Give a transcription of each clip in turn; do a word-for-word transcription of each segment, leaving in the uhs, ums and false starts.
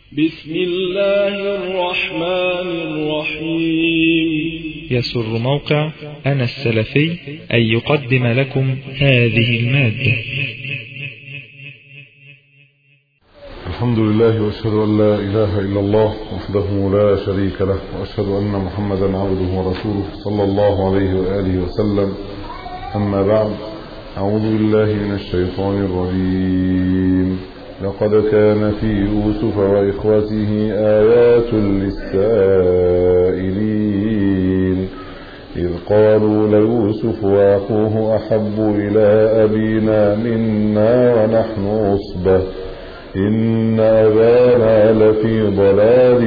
بسم الله الرحمن الرحيم. يسر موقع أنا السلفي أن يقدم لكم هذه المادة. الحمد لله وأشهد أن لا إله إلا الله وحده لا شريك له، وأشهد أن محمدا عبده ورسوله صلى الله عليه وآله وسلم. أما بعد، أعوذ بالله من الشيطان الرجيم. لقد كان في يوسف وإخوته آيات للسائلين إذ قالوا ليوسف وأخوه أحب إلى أبينا منا ونحن عصبة إن أبانا لفي ضلال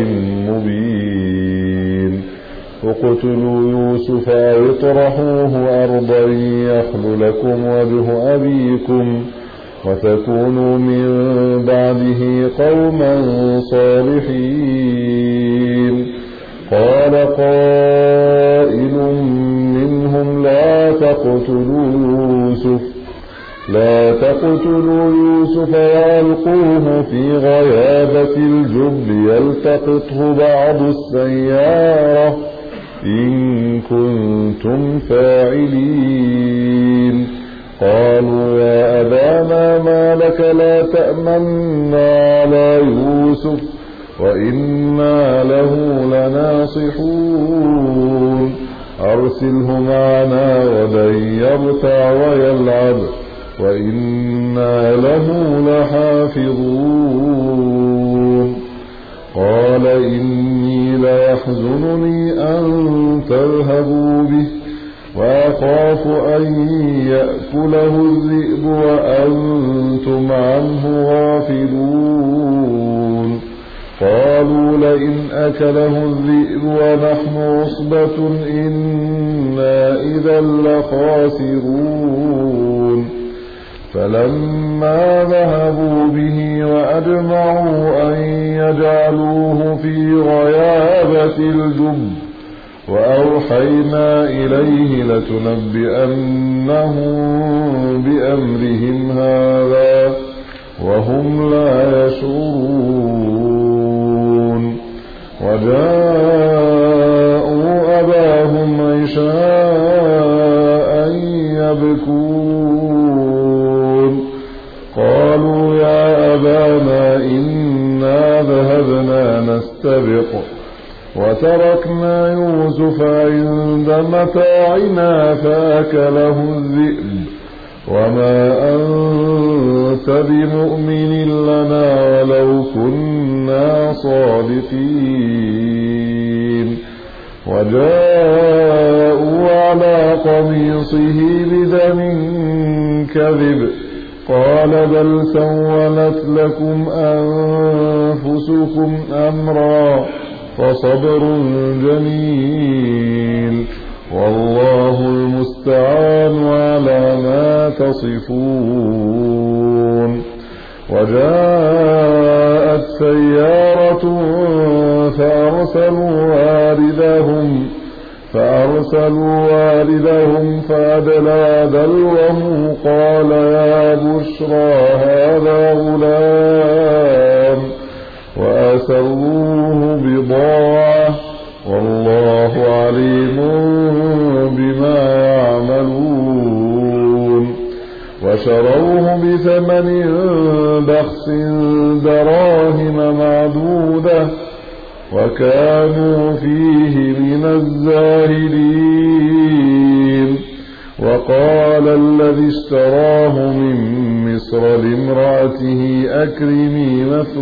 مبين اقتلوا يوسف أو اطرحوه أرضا يخل لكم وجه أبيكم وتكونوا من بعده قوما صالحين. قال قائل منهم لا تقتلوا يوسف لا تقتلوا يوسف وألقوه في غيابة الجب يلتقطه بعض السيارة إن كنتم فاعلين. قالوا يا أبانا ما لك لا تأمنا على يوسف وإنا له لناصحون أرسله معنا ولن يرتع ويلعب وإنا له لحافظون. قال إني ليحزنني أن تذهبوا به وأخاف أن يأكله الذئب وأنتم عنه غافلون. قالوا لئن أكله الذئب ونحن عصبة إنا إذا لخاسرون. فلما ذهبوا به وأجمعوا أن يجعلوه في غيابة الجب وأوحينا إليه لتنبئنهم بأمرهم هذا وهم لا يشعرون. وجاءوا أباهم عشاء يبكون. قالوا يا أبانا إنا ذهبنا نستبق وتركنا يوسف عند متاعنا فأكله الذئب وما أنت بمؤمن لنا ولو كنا صادقين. وجاءوا على قميصه بدم كذب قال بل سولت لكم أنفسكم أمرا فصبر جميل والله المستعان على ما تصفون. وجاءت سيارة فأرسلوا واردهم فأرسلوا واردهم فأدلى دلوه قال يا بشرى هذا غلام وأسروه بضاعة والله عليم بما يعملون. وشروه بثمن بخس دراهم معدودة وكانوا فيه من الزاهدين. وقال الذي اشتراه من مصر لامرأته أكرمي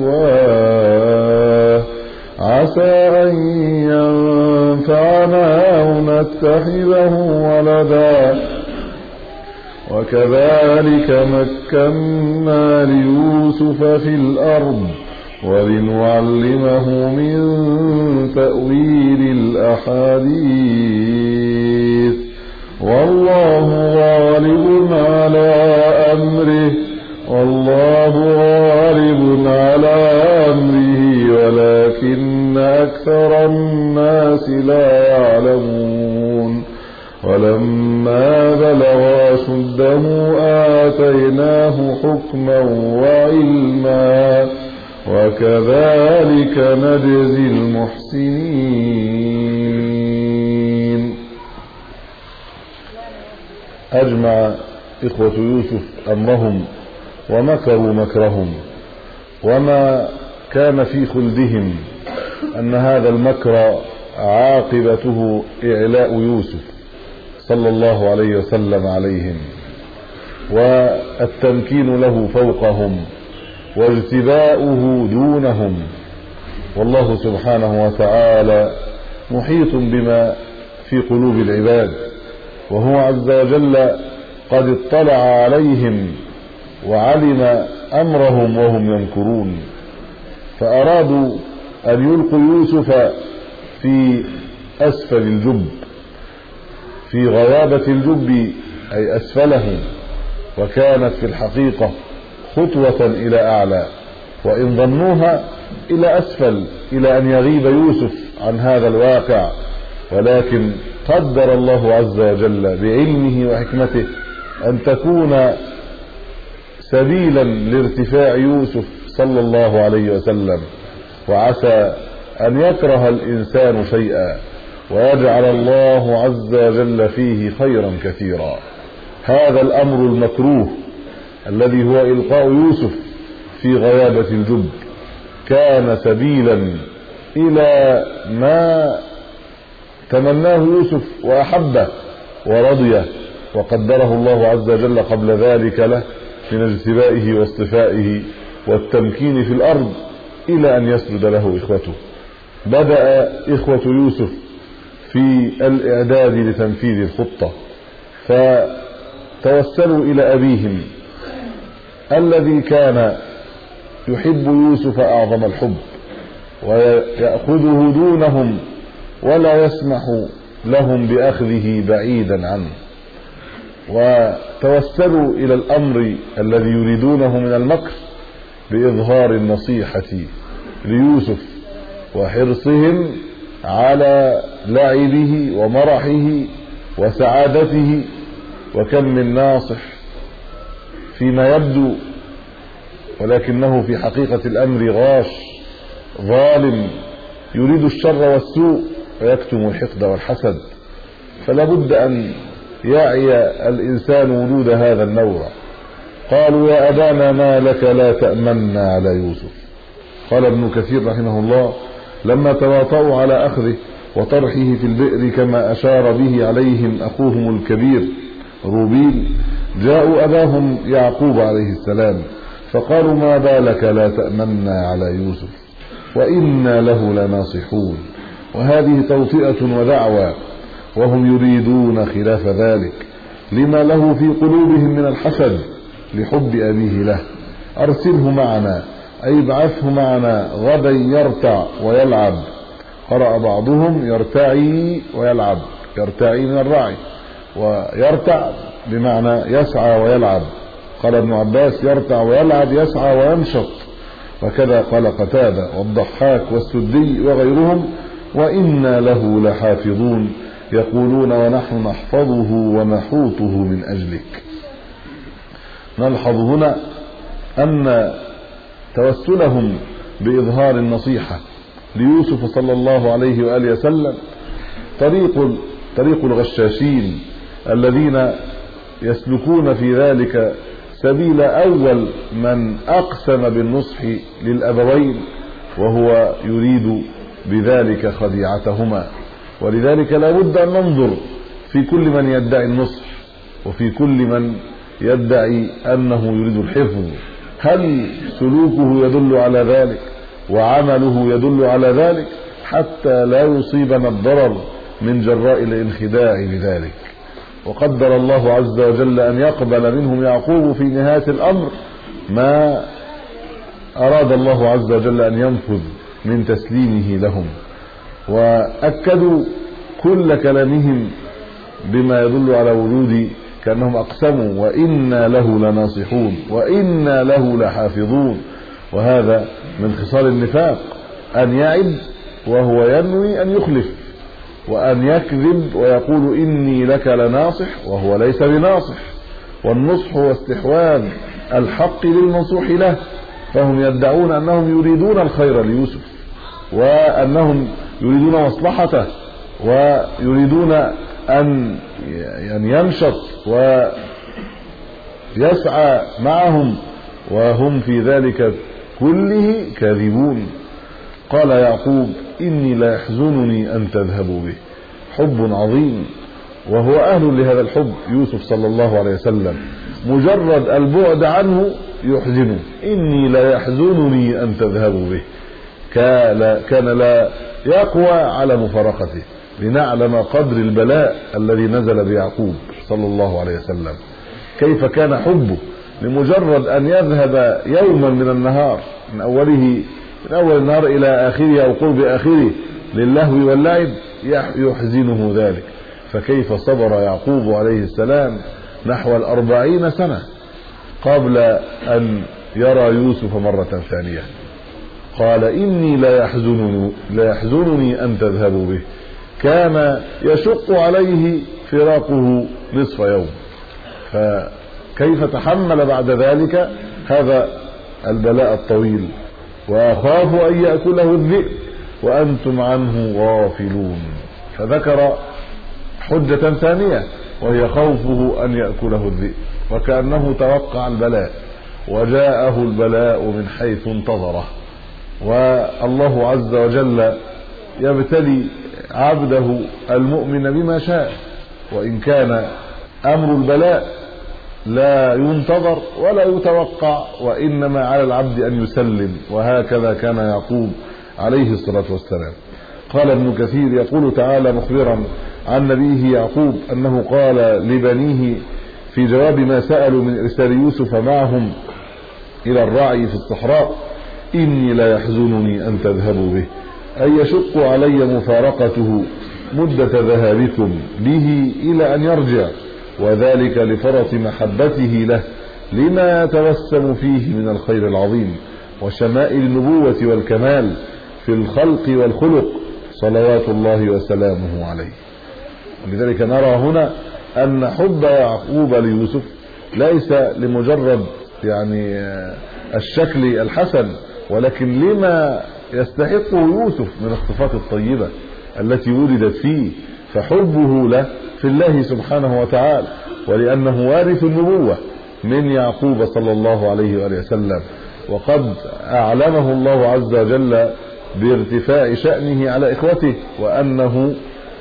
مثواه عسى أن ينفعنا أو نتخذه ولدا. وكذلك مكنا ليوسف في الأرض ولنعلمه من تأويل الأحاديث والله غالب على أمره والله غالب على أمره ولكن أكثر الناس لا يعلمون. ولما بلغ أشده آتيناه حكما وعلما وكذلك نجزي المحسنين. أجمع إخوة يوسف أمرهم ومكروا مكرهم، وما كان في خلدهم أن هذا المكر عاقبته إعلاء يوسف صلى الله عليه وسلم عليهم، والتمكين له فوقهم، واجتباؤه دونهم. والله سبحانه وتعالى محيط بما في قلوب العباد، وهو عز وجل قد اطلع عليهم وعلم أمرهم وهم يمكرون، فأرادوا أن يلقوا يوسف في أسفل الجب، في غيابة الجب أي أسفله، وكانت في الحقيقة خطوة إلى أعلى، وإن ظنوها إلى أسفل، إلى أن يغيب يوسف عن هذا الواقع، ولكن قدر الله عز وجل بعلمه وحكمته أن تكون سبيلا لارتفاع يوسف صلى الله عليه وسلم. وعسى أن يكره الإنسان شيئا ويجعل الله عز وجل فيه خيرا كثيرا. هذا الأمر المكروه الذي هو إلقاء يوسف في غيابة الجب كان سبيلا إلى ما تمناه يوسف وأحبه ورضيه، وقدره الله عز وجل قبل ذلك له من اجتبائه واصطفائه والتمكين في الأرض إلى أن يسجد له إخوته. بدأ إخوة يوسف في الإعداد لتنفيذ الخطة، فتوسلوا إلى أبيهم الذي كان يحب يوسف أعظم الحب ويأخذه دونهم ولا يسمح لهم بأخذه بعيدا عنه، وتوسلوا إلى الأمر الذي يريدونه من المكر بإظهار النصيحة ليوسف وحرصهم على لعبه ومرحه وسعادته. وكم من ناصح فيما يبدو ولكنه في حقيقة الأمر غاش ظالم يريد الشر والسوء ويكتم الحقد والحسد، فلا بد أن يعي الإنسان وجود هذا النوع. قالوا يا أبانا ما لك لا تأمنا على يوسف. قال ابن كثير رحمه الله لما تواطؤوا على أخذه وطرحه في البئر كما أشار به عليهم أخوهم الكبير روبيل، جاءوا أباهم يعقوب عليه السلام فقالوا ما بالك لا تأمنا على يوسف وإنا له لناصحون. وهذه توطئة ودعوة، وهم يريدون خلاف ذلك لما له في قلوبهم من الحسد لحب أبيه له. أرسله معنا أي ابعثه معنا غدا يرتع ويلعب. قرأ بعضهم يرتعي ويلعب، يرتعي من الرعي، ويرتع بمعنى يسعى ويلعب. قال ابن عباس يرتع ويلعب يسعى وينشط، وكذا قال قتادة والضحاك والسدي وغيرهم وإنا له لحافظون يقولون ونحن نحفظه ونحوطه من أجلك. نلحظ هنا أن توسلهم بإظهار النصيحة ليوسف صلى الله عليه وآله وسلم طريق طريق الغشاشين الذين يسلكون في ذلك سبيل أول من أقسم بالنصح للأبوين، وهو يريد بذلك خديعتهما. ولذلك لا بد أن ننظر في كل من يدعي النصح وفي كل من يدعي أنه يريد الحفظ، هل سلوكه يدل على ذلك وعمله يدل على ذلك، حتى لا يصيبنا الضرر من جراء الانخداع بذلك. وقدر الله عز وجل أن يقبل منهم يعقوب في نهاية الأمر ما أراد الله عز وجل أن ينفذ من تسليمه لهم، وأكدوا كل كلامهم بما يدل على وجود كأنهم أقسموا وإنا له لناصحون وإنا له لحافظون. وهذا من خصال النفاق أن يعد وهو ينوي أن يخلف، وأن يكذب ويقول إني لك لناصح وهو ليس بناصح. والنصح هو استحواذ الحق للمنصوح له، فهم يدعون أنهم يريدون الخير ليوسف وأنهم يريدون مصلحته ويريدون أن يعني ينشط ويسعى معهم، وهم في ذلك كله كاذبون. قال يعقوب إني لا يحزنني أن تذهبوا به. حب عظيم، وهو أهل لهذا الحب يوسف صلى الله عليه وسلم، مجرد البعد عنه يحزنه. إني لا يحزنني أن تذهبوا به، كان لا يقوى على مفارقته، لنعلم قدر البلاء الذي نزل بيعقوب صلى الله عليه وسلم، كيف كان حبه لمجرد أن يذهب يوما من النهار من أوله من أول النهار إلى آخره أو قرب آخره للهو واللعب يحزنه ذلك. فكيف صبر يعقوب عليه السلام نحو الأربعين سنة قبل أن يرى يوسف مرة ثانية. قال إني لا يحزنني, لا يحزنني أن تذهبوا به. كان يشق عليه فراقه نصف يوم، فكيف تحمل بعد ذلك هذا البلاء الطويل؟ وأخاف أن يأكله الذئب وأنتم عنه غافلون. فذكر حجة ثانية وهي خوفه أن يأكله الذئب، وكأنه توقع البلاء وجاءه البلاء من حيث انتظره. والله عز وجل يبتلي عبده المؤمن بما شاء، وإن كان أمر البلاء لا ينتظر ولا يتوقع، وإنما على العبد أن يسلم. وهكذا كان يعقوب عليه الصلاة والسلام. قال ابن كثير يقول تعالى مخبرا عن نبيه يعقوب أنه قال لبنيه في جواب ما سألوا من إرسال يوسف معهم إلى الرعي في الصحراء: إني لا يحزنني أن تذهبوا به، أي يشق علي مفارقته مدة ذهابكم به إلى أن يرجع، وذلك لفرط محبته له لما يتوسم فيه من الخير العظيم وشمائل النبوة والكمال في الخلق والخلق صلوات الله وسلامه عليه. ولذلك نرى هنا أن حب يعقوب ليوسف ليس لمجرد يعني الشكل الحسن، ولكن لما يستحقه يوسف من الصفات الطيبة التي ولدت فيه، فحبه له في الله سبحانه وتعالى، ولأنه وارث النبوة من يعقوب صلى الله عليه وآله وسلم، وقد أعلمه الله عز وجل بارتفاع شأنه على إخوته، وأنه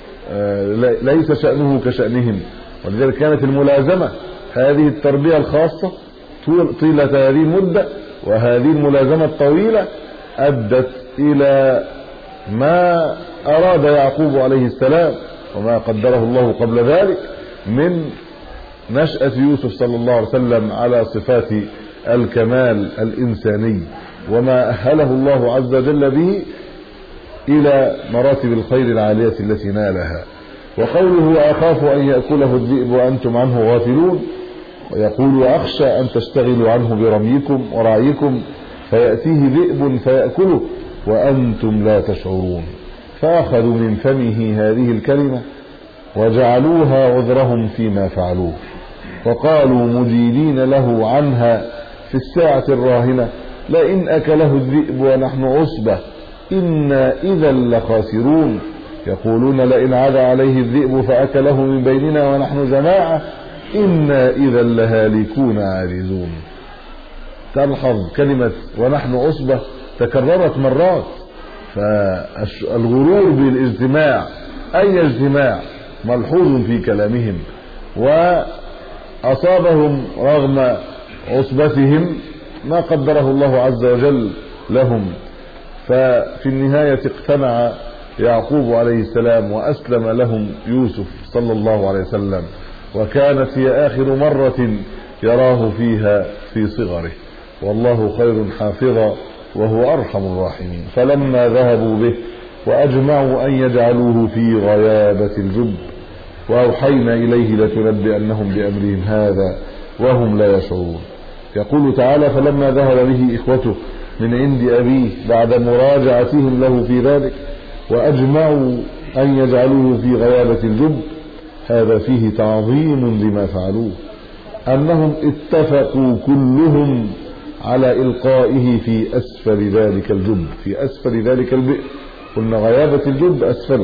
ليس شأنه كشأنهم. ولذلك كانت الملازمة هذه التربية الخاصة طيلة هذه المدة، وهذه الملازمة الطويلة أدت إلى ما أراد يعقوب عليه السلام وما قدره الله قبل ذلك من نشأة يوسف صلى الله عليه وسلم على صفات الكمال الإنساني، وما أهله الله عز وجل به إلى مراتب الخير العالية التي نالها. وقوله أخاف أن يأكله الذئب وأنتم عنه غافلون، ويقول أخشى أن تشتغلوا عنه برميكم ورعيكم فيأتيه ذئب فيأكله وأنتم لا تشعرون. فأخذوا من فمه هذه الكلمة وجعلوها عذرهم فيما فعلوه، وقالوا مجيلين له عنها في الساعة الراهنة: لئن أكله الذئب ونحن عصبة إنا إذا لخاسرون. يقولون: لئن عدا عليه الذئب فأكله من بيننا ونحن جماعة إنا إذا لهالكون عاجزون. تلحظ كلمة ونحن عصبة تكررت مرات، فالغرور بالاجتماع أي اجتماع ملحوظ في كلامهم، وأصابهم رغم عصبتهم ما قدره الله عز وجل لهم. ففي النهاية اقتنع يعقوب عليه السلام وأسلم لهم يوسف صلى الله عليه وسلم، وكانت هي آخر مرة يراه فيها في صغره، والله خير حافظا وهو أرحم الراحمين. فلما ذهبوا به وأجمعوا أن يجعلوه في غيابة الجب وأوحينا إليه لتنبئنهم بأمرهم هذا وهم لا يشعرون. يقول تعالى: فلما ذهب به إخوته من عند أبيه بعد مراجعتهم له في ذلك وأجمعوا أن يجعلوه في غيابة الجب، هذا فيه تعظيم لما فعلوه، أنهم اتفقوا كلهم على إلقائه في أسفل ذلك الجب، في أسفل ذلك البئر. قلنا غيابة الجب أسفل.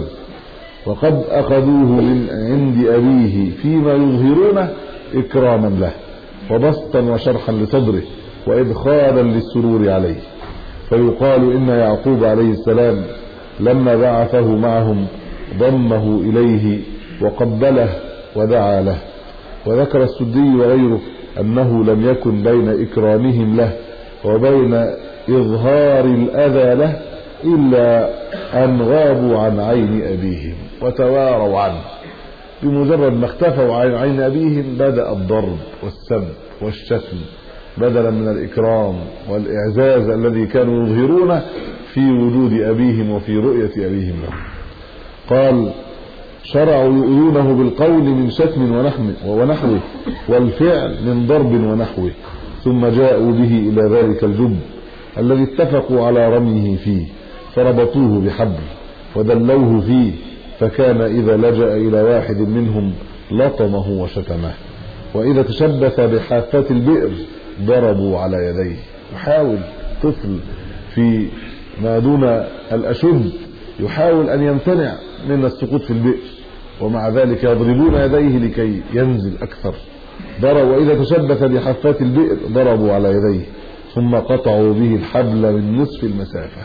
وقد أخذوه من عند أبيه فيما يظهرونه إكراما له وبسطا وشرحا لصدره وإدخالا للسرور عليه. فيقال إن يعقوب عليه السلام لما بعثه معهم ضمه إليه وقبله ودعا له. وذكر السدي وغيره أنه لم يكن بين إكرامهم له وبين إظهار الأذى له إلا أن غابوا عن عين أبيهم وتواروا عنه. بمجرد ما اختفوا عن عين أبيهم بدأ الضرب والسب والشتم بدلا من الإكرام والإعزاز الذي كانوا يظهرونه في وجود أبيهم وفي رؤية أبيهم له. قال: شرعوا يؤذونه بالقول من شتم ونحوه والفعل من ضرب ونحوه، ثم جاءوا به إلى ذلك الجب الذي اتفقوا على رميه فيه، فربطوه بحبل ودلوه فيه، فكان إذا لجأ إلى واحد منهم لطمه وشتمه. وإذا تشبث بحافة البئر ضربوا على يديه. يحاول طفل في ما دون الأشد يحاول أن يمتنع من السقوط في البئر، ومع ذلك يضربون يديه لكي ينزل أكثر. ضربوا وإذا تشبث بحافات البئر ضربوا على يديه، ثم قطعوا به الحبل من نصف المسافة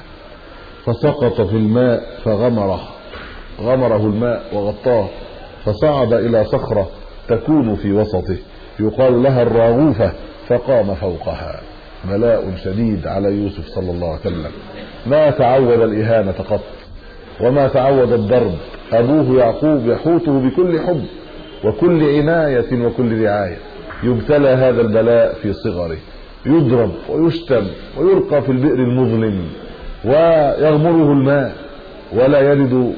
فسقط في الماء فغمره غمره الماء وغطاه، فصعد إلى صخرة تكون في وسطه يقال لها الراغوفة فقام فوقها. بلاء شديد على يوسف صلى الله عليه وسلم، ما تعود الإهانة قط وما تعود الضرب. أبوه يعقوب يحوطه بكل حب وكل عناية وكل رعاية. يبتلى هذا البلاء في صغره، يضرب ويشتم ويلقى في البئر المظلم ويغمره الماء، ولا يجد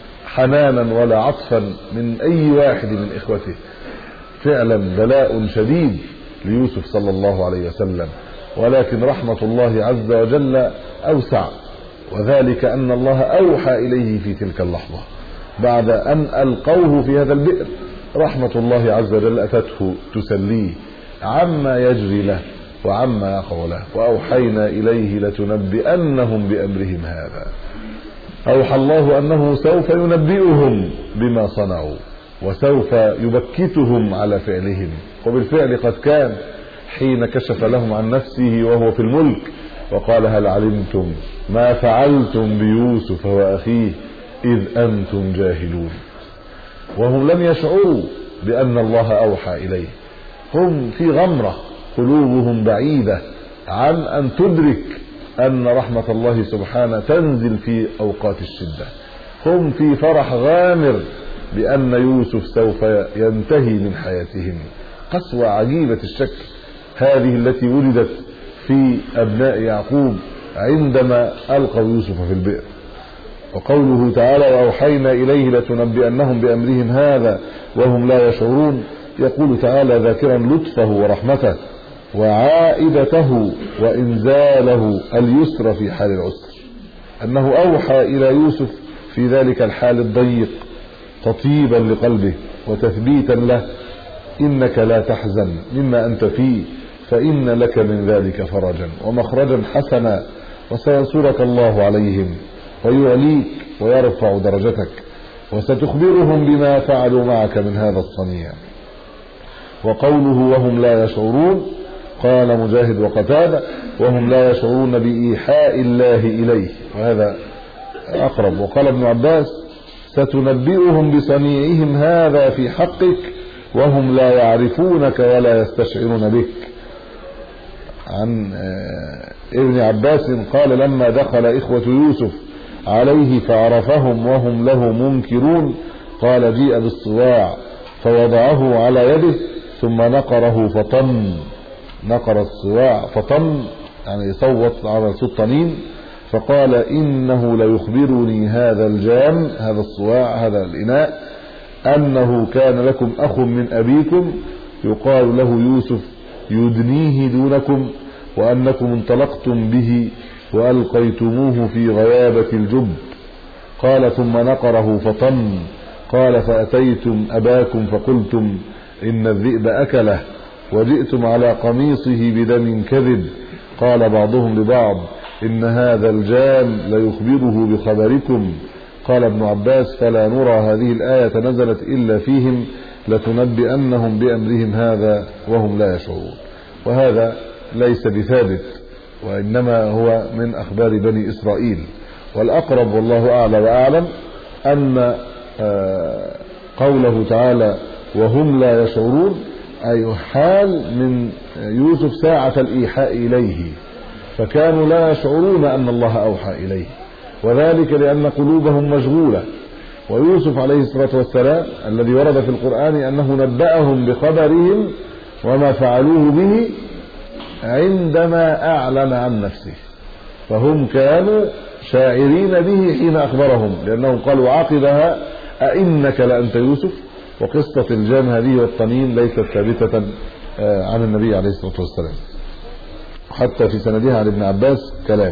حنانا ولا عطفا من أي واحد من إخوته. فعلا بلاء شديد ليوسف صلى الله عليه وسلم، ولكن رحمة الله عز وجل أوسع، وذلك أن الله أوحى إليه في تلك اللحظة بعد أن ألقوه في هذا البئر. رحمة الله عز وجل أتته تسليه عما يجري له وعما يقع له. وأوحينا إليه لتنبئنهم بأمرهم هذا. أوحى الله أنه سوف ينبئهم بما صنعوا وسوف يبكتهم على فعلهم، وبالفعل قد كان حين كشف لهم عن نفسه وهو في الملك وقال: هل علمتم ما فعلتم بيوسف وأخيه إذ أنتم جاهلون. وهم لم يشعروا بأن الله أوحى إليه، هم في غمرة، قلوبهم بعيدة عن أن تدرك أن رحمة الله سبحانه تنزل في أوقات الشدة. هم في فرح غامر بأن يوسف سوف ينتهي من حياتهم. قسوة عجيبة الشكل هذه التي ولدت في أبناء يعقوب عندما ألقوا يوسف في البئر. وقوله تعالى: وأوحينا إليه لتنبئنهم بأمرهم هذا وهم لا يشعرون، يقول تعالى ذاكرا لطفه ورحمته وعائدته وإنزاله اليسر في حال العسر، أنه أوحى إلى يوسف في ذلك الحال الضيق تطيبا لقلبه وتثبيتا له: إنك لا تحزن مما أنت فيه، فإن لك من ذلك فرجا ومخرجا حسنا، وسينصرك الله عليهم ويعليك ويرفع درجتك، وستخبرهم بما فعلوا معك من هذا الصنيع. وقوله وهم لا يشعرون، قال مجاهد وقتادة: وهم لا يشعرون بإيحاء الله إليه، وهذا أقرب. وقال ابن عباس: ستنبئهم بصنيعهم هذا في حقك وهم لا يعرفونك ولا يستشعرون بك. عن ابن عباس قال: لما دخل إخوة يوسف عليه فعرفهم وهم له منكرون، قال: جيء بالصواع فوضعه على يده ثم نقره فطن. نقر الصواع فطن يعني صوت على صوت طنين، فقال: إنه ليخبرني هذا الجام، هذا الصواع، هذا الإناء، أنه كان لكم أخ من أبيكم يقال له يوسف يدنيه دونكم، وأنكم انطلقتم به وألقيتموه في غيابة الجب. قال: ثم نقره فطن. قال: فأتيتم أباكم فقلتم إن الذئب أكله، وجئتم على قميصه بدم كذب، قال بعضهم لبعض إن هذا الجان ليخبره بخبركم. قال ابن عباس فلا نرى هذه الآية نزلت إلا فيهم لتنبئنهم بأمرهم هذا وهم لا يشعرون. وهذا ليس بثابت، وإنما هو من أخبار بني إسرائيل. والأقرب والله أعلى وأعلم أن قوله تعالى وهم لا يشعرون أي حال من يوسف ساعة الإيحاء إليه، فكانوا لا يشعرون أن الله أوحى إليه، وذلك لأن قلوبهم مشغولة. ويوسف عليه الصلاة والسلام الذي ورد في القرآن أنه نبأهم بخبرهم وما فعلوه به عندما أعلن عن نفسه، فهم كانوا شاعرين به حين أخبرهم، لأنهم قالوا عقبها أئنك لأنت يوسف. وقصة الجان هذه والطنين ليست ثابتة عن النبي عليه الصلاة والسلام، حتى في سندها عن ابن عباس كلام.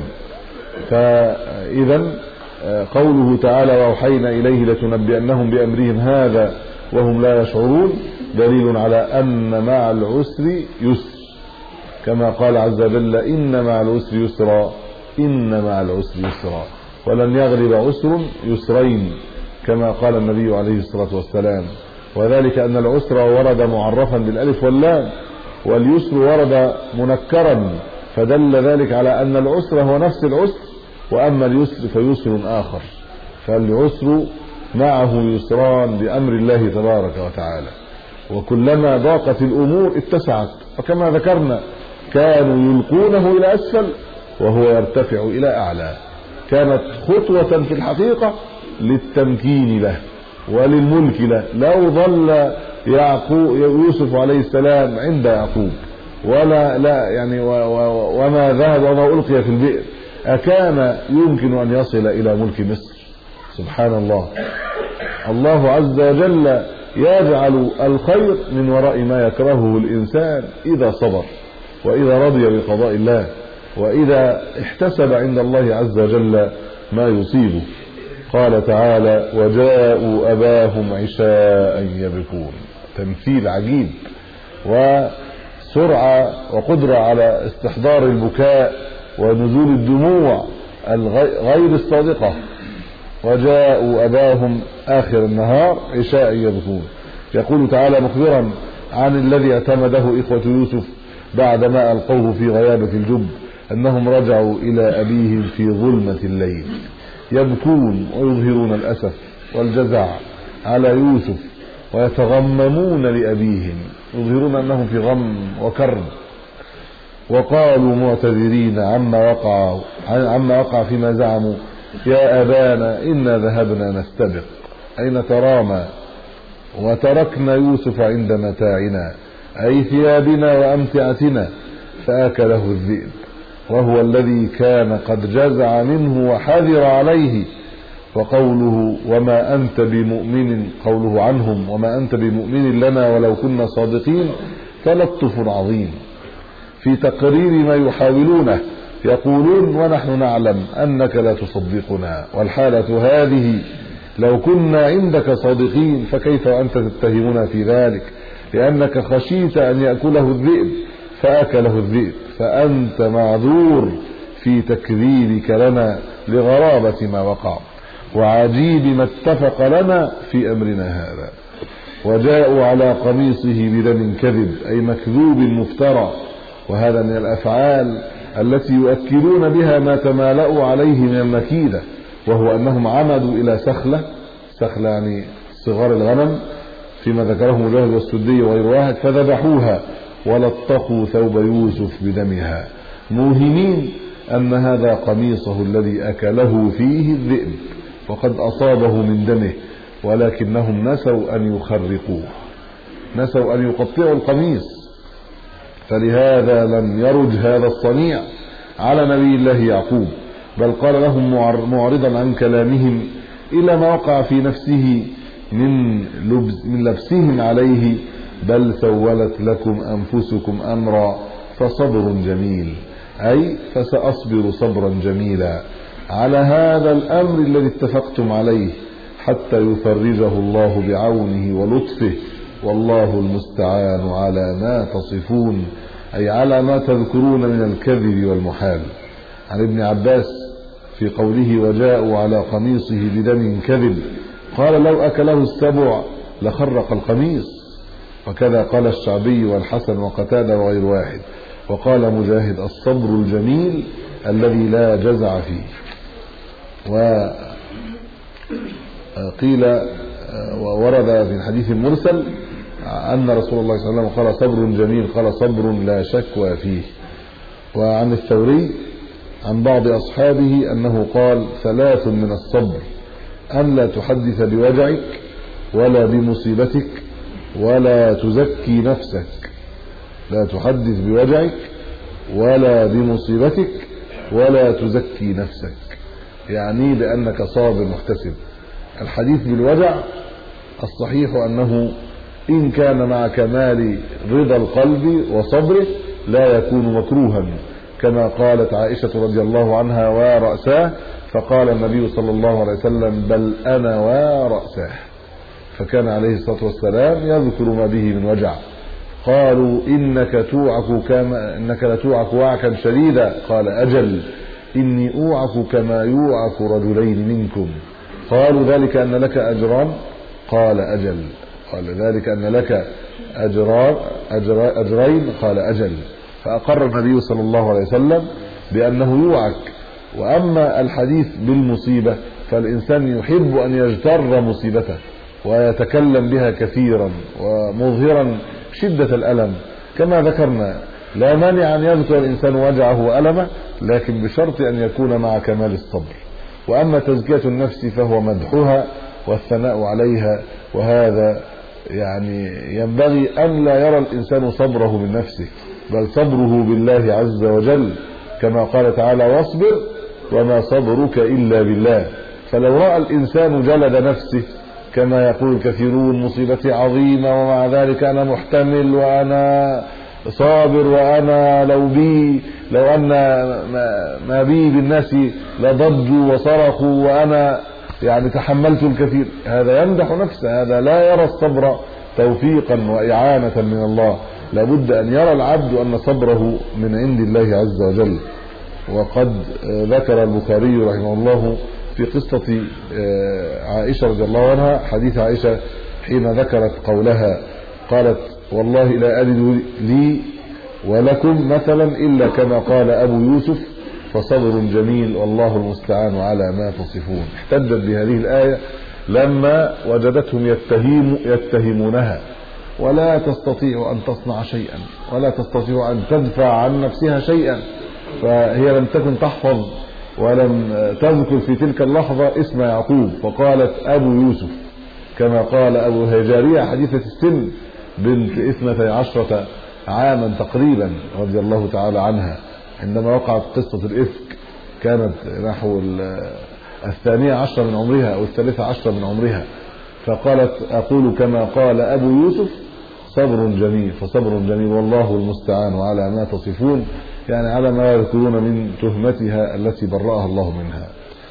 فإذا قوله تعالى وأوحينا إليه لتنبئنهم بأمرهم هذا وهم لا يشعرون دليل على أن مع العسر يسر، كما قال عز وجل إن مع العسر يسرا، إن مع العسر يسرا، ولن يغلب عسر يسرين كما قال النبي عليه الصلاة والسلام. وذلك أن العسر ورد معرفا بالألف واللام، واليسر ورد منكرا، فدل ذلك على أن العسر هو نفس العسر، وأما اليسر فيسر آخر. فالعسر معه يسران بأمر الله تبارك وتعالى، وكلما ضاقت الأمور اتسعت. وكما ذكرنا كانوا يلقونه إلى أسفل وهو يرتفع إلى أعلى، كانت خطوة في الحقيقة للتمكين له وللملك له. لو ظل يعقوب يوسف عليه السلام عند يعقوب ولا لا يعني وما ذهب وما ألقي في البئر، أكان يمكن أن يصل إلى ملك مصر؟ سبحان الله. الله عز وجل يجعل الخير من وراء ما يكرهه الإنسان إذا صبر، وإذا رضي بقضاء الله، وإذا احتسب عند الله عز وجل ما يصيبه. قال تعالى وجاءوا أباهم عشاء يبكون، تمثيل عجيب وسرعة وقدرة على استحضار البكاء ونزول الدموع غير الصادقة. وجاءوا أباهم آخر النهار عشاء يبكون. يقول تعالى مخبرا عن الذي اعتمده إخوة يوسف بعدما ألقوه في غيابة الجب أنهم رجعوا إلى أبيهم في ظلمة الليل يبكون ويظهرون الأسف والجزع على يوسف، ويتغممون لأبيهم، يظهرون أنهم في غم وكرب. وقالوا معتذرين عما وقع عما وقع فيما زعموا يا أبانا إنا ذهبنا نستبق أي نترامى وتركنا يوسف عند متاعنا أي ثيابنا وأمتعتنا فأكله الذئب وهو الذي كان قد جزع منه وحذر عليه. وقوله وما أنت بمؤمن، قوله عنهم وما أنت بمؤمن لنا ولو كنا صادقين، تلطف عظيم في تقرير ما يحاولونه. يقولون ونحن نعلم أنك لا تصدقنا، والحالة هذه لو كنا عندك صادقين فكيف أنت تتهمنا في ذلك؟ لأنك خشيت أن يأكله الذئب فأكله الذئب، فأنت معذور في تكذيبك لنا لغرابة ما وقع وعجيب ما اتفق لنا في أمرنا هذا. وجاءوا على قميصه بدم كذب أي مكذوب مفترى، وهذا من الأفعال التي يؤكدون بها ما تمالأوا عليه من المكيدة، وهو أنهم عمدوا إلى سخلة، سخلة يعني صغار الغنم فيما ذكره مجاهد والسدي وغير واحد، فذبحوها ولطخوا ثوب يوسف بدمها موهمين أن هذا قميصه الذي أكله فيه الذئب وقد أصابه من دمه، ولكنهم نسوا أن يخرقوه، نسوا أن يقطعوا القميص. فلهذا لم يرج هذا الصنيع على نبي الله يعقوب، بل قال لهم معرضا عن كلامهم إلى ما وقع في نفسه من لبس من لبسهم عليه بل سولت لكم أنفسكم أمرا فصبر جميل أي فسأصبر صبرا جميلا على هذا الأمر الذي اتفقتم عليه حتى يفرجه الله بعونه ولطفه، والله المستعان على ما تصفون. أي على ما تذكرون من الكذب والمحال. عن ابن عباس في قوله وجاءوا على قميصه بدم كذب قال لو أكله السبع لخرق القميص. وكذا قال الشعبي والحسن وقتادة وغير واحد. وقال مجاهد الصبر الجميل الذي لا جزع فيه. وقيل وورد في الحديث المرسل أن رسول الله صلى الله عليه وسلم قال صبر جميل قال صبر لا شكوى فيه. وعن الثوري عن بعض أصحابه أنه قال ثلاث من الصبر أن لا تحدث بوجعك ولا بمصيبتك ولا تزكي نفسك. لا تحدث بوجعك ولا بمصيبتك ولا تزكي نفسك، يعني بأنك صابر محتسب. الحديث بالوجع الصحيح أنه إن كان مع كمال رضا القلب وصبره لا يكون مكروها، كما قالت عائشة رضي الله عنها ورأساه، فقال النبي صلى الله عليه وسلم بل أنا ورأساه، فكان عليه الصلاة والسلام يذكر ما به من وجع. قالوا إنك توعك كما إنك لتوعك وعكا شديدا قال أجل إني أوعك كما يوعك رجلين منكم. قالوا ذلك أن لك أجران قال أجل. قال ذلك أن لك أجران أجر أجرين قال أجل. فأقر النبي صلى الله عليه وسلم بأنه يوعك. وأما الحديث بالمصيبة فالإنسان يحب أن يجتر مصيبته ويتكلم بها كثيرا ومظهرا شدة الألم كما ذكرنا. لا مانع أن يذكر الإنسان وجعه وألمه، لكن بشرط أن يكون مع كمال الصبر. وأما تزكية النفس فهو مدحها والثناء عليها، وهذا يعني ينبغي أن لا يرى الإنسان صبره من نفسه بل صبره بالله عز وجل، كما قال تعالى واصبر وما صبرك إلا بالله. فلو رأى الإنسان جلد نفسه كما يقول الكثيرون مصيبتي عظيمة ومع ذلك أنا محتمل وأنا صابر وأنا لو بي لو أن ما بي بالناس لضجوا وصرخوا وأنا يعني تحملت الكثير، هذا يمدح نفسه، هذا لا يرى الصبر توفيقا وإعانة من الله. لابد أن يرى العبد أن صبره من عند الله عز وجل. وقد ذكر البخاري رحمه الله في قصة عائشة رضي الله عنها حديث عائشة حين ذكرت قولها قالت والله لا أجد لي ولكم مثلا إلا كما قال أبو يوسف فصبر جميل والله المستعان على ما تصفون. احتجت بهذه الآية لما وجدتهم يتهم يتهمونها ولا تستطيع أن تصنع شيئا ولا تستطيع أن تدفع عن نفسها شيئا، فهي لم تكن تحفظ ولم تذكر في تلك اللحظة اسم يعقوب، فقالت أبو يوسف كما قال أبو هجارية حديثة السن بنت اثنتي عشرة عاما تقريبا رضي الله تعالى عنها عندما وقعت قصة الإفك، كانت نحو الثانية عشر من عمرها أو الثالثة عشر من عمرها، فقالت أقول كما قال أبو يوسف صبر جميل فصبر جميل والله المستعان على ما تصفون، يعني على ما يذكرون من تهمتها التي برأها الله منها.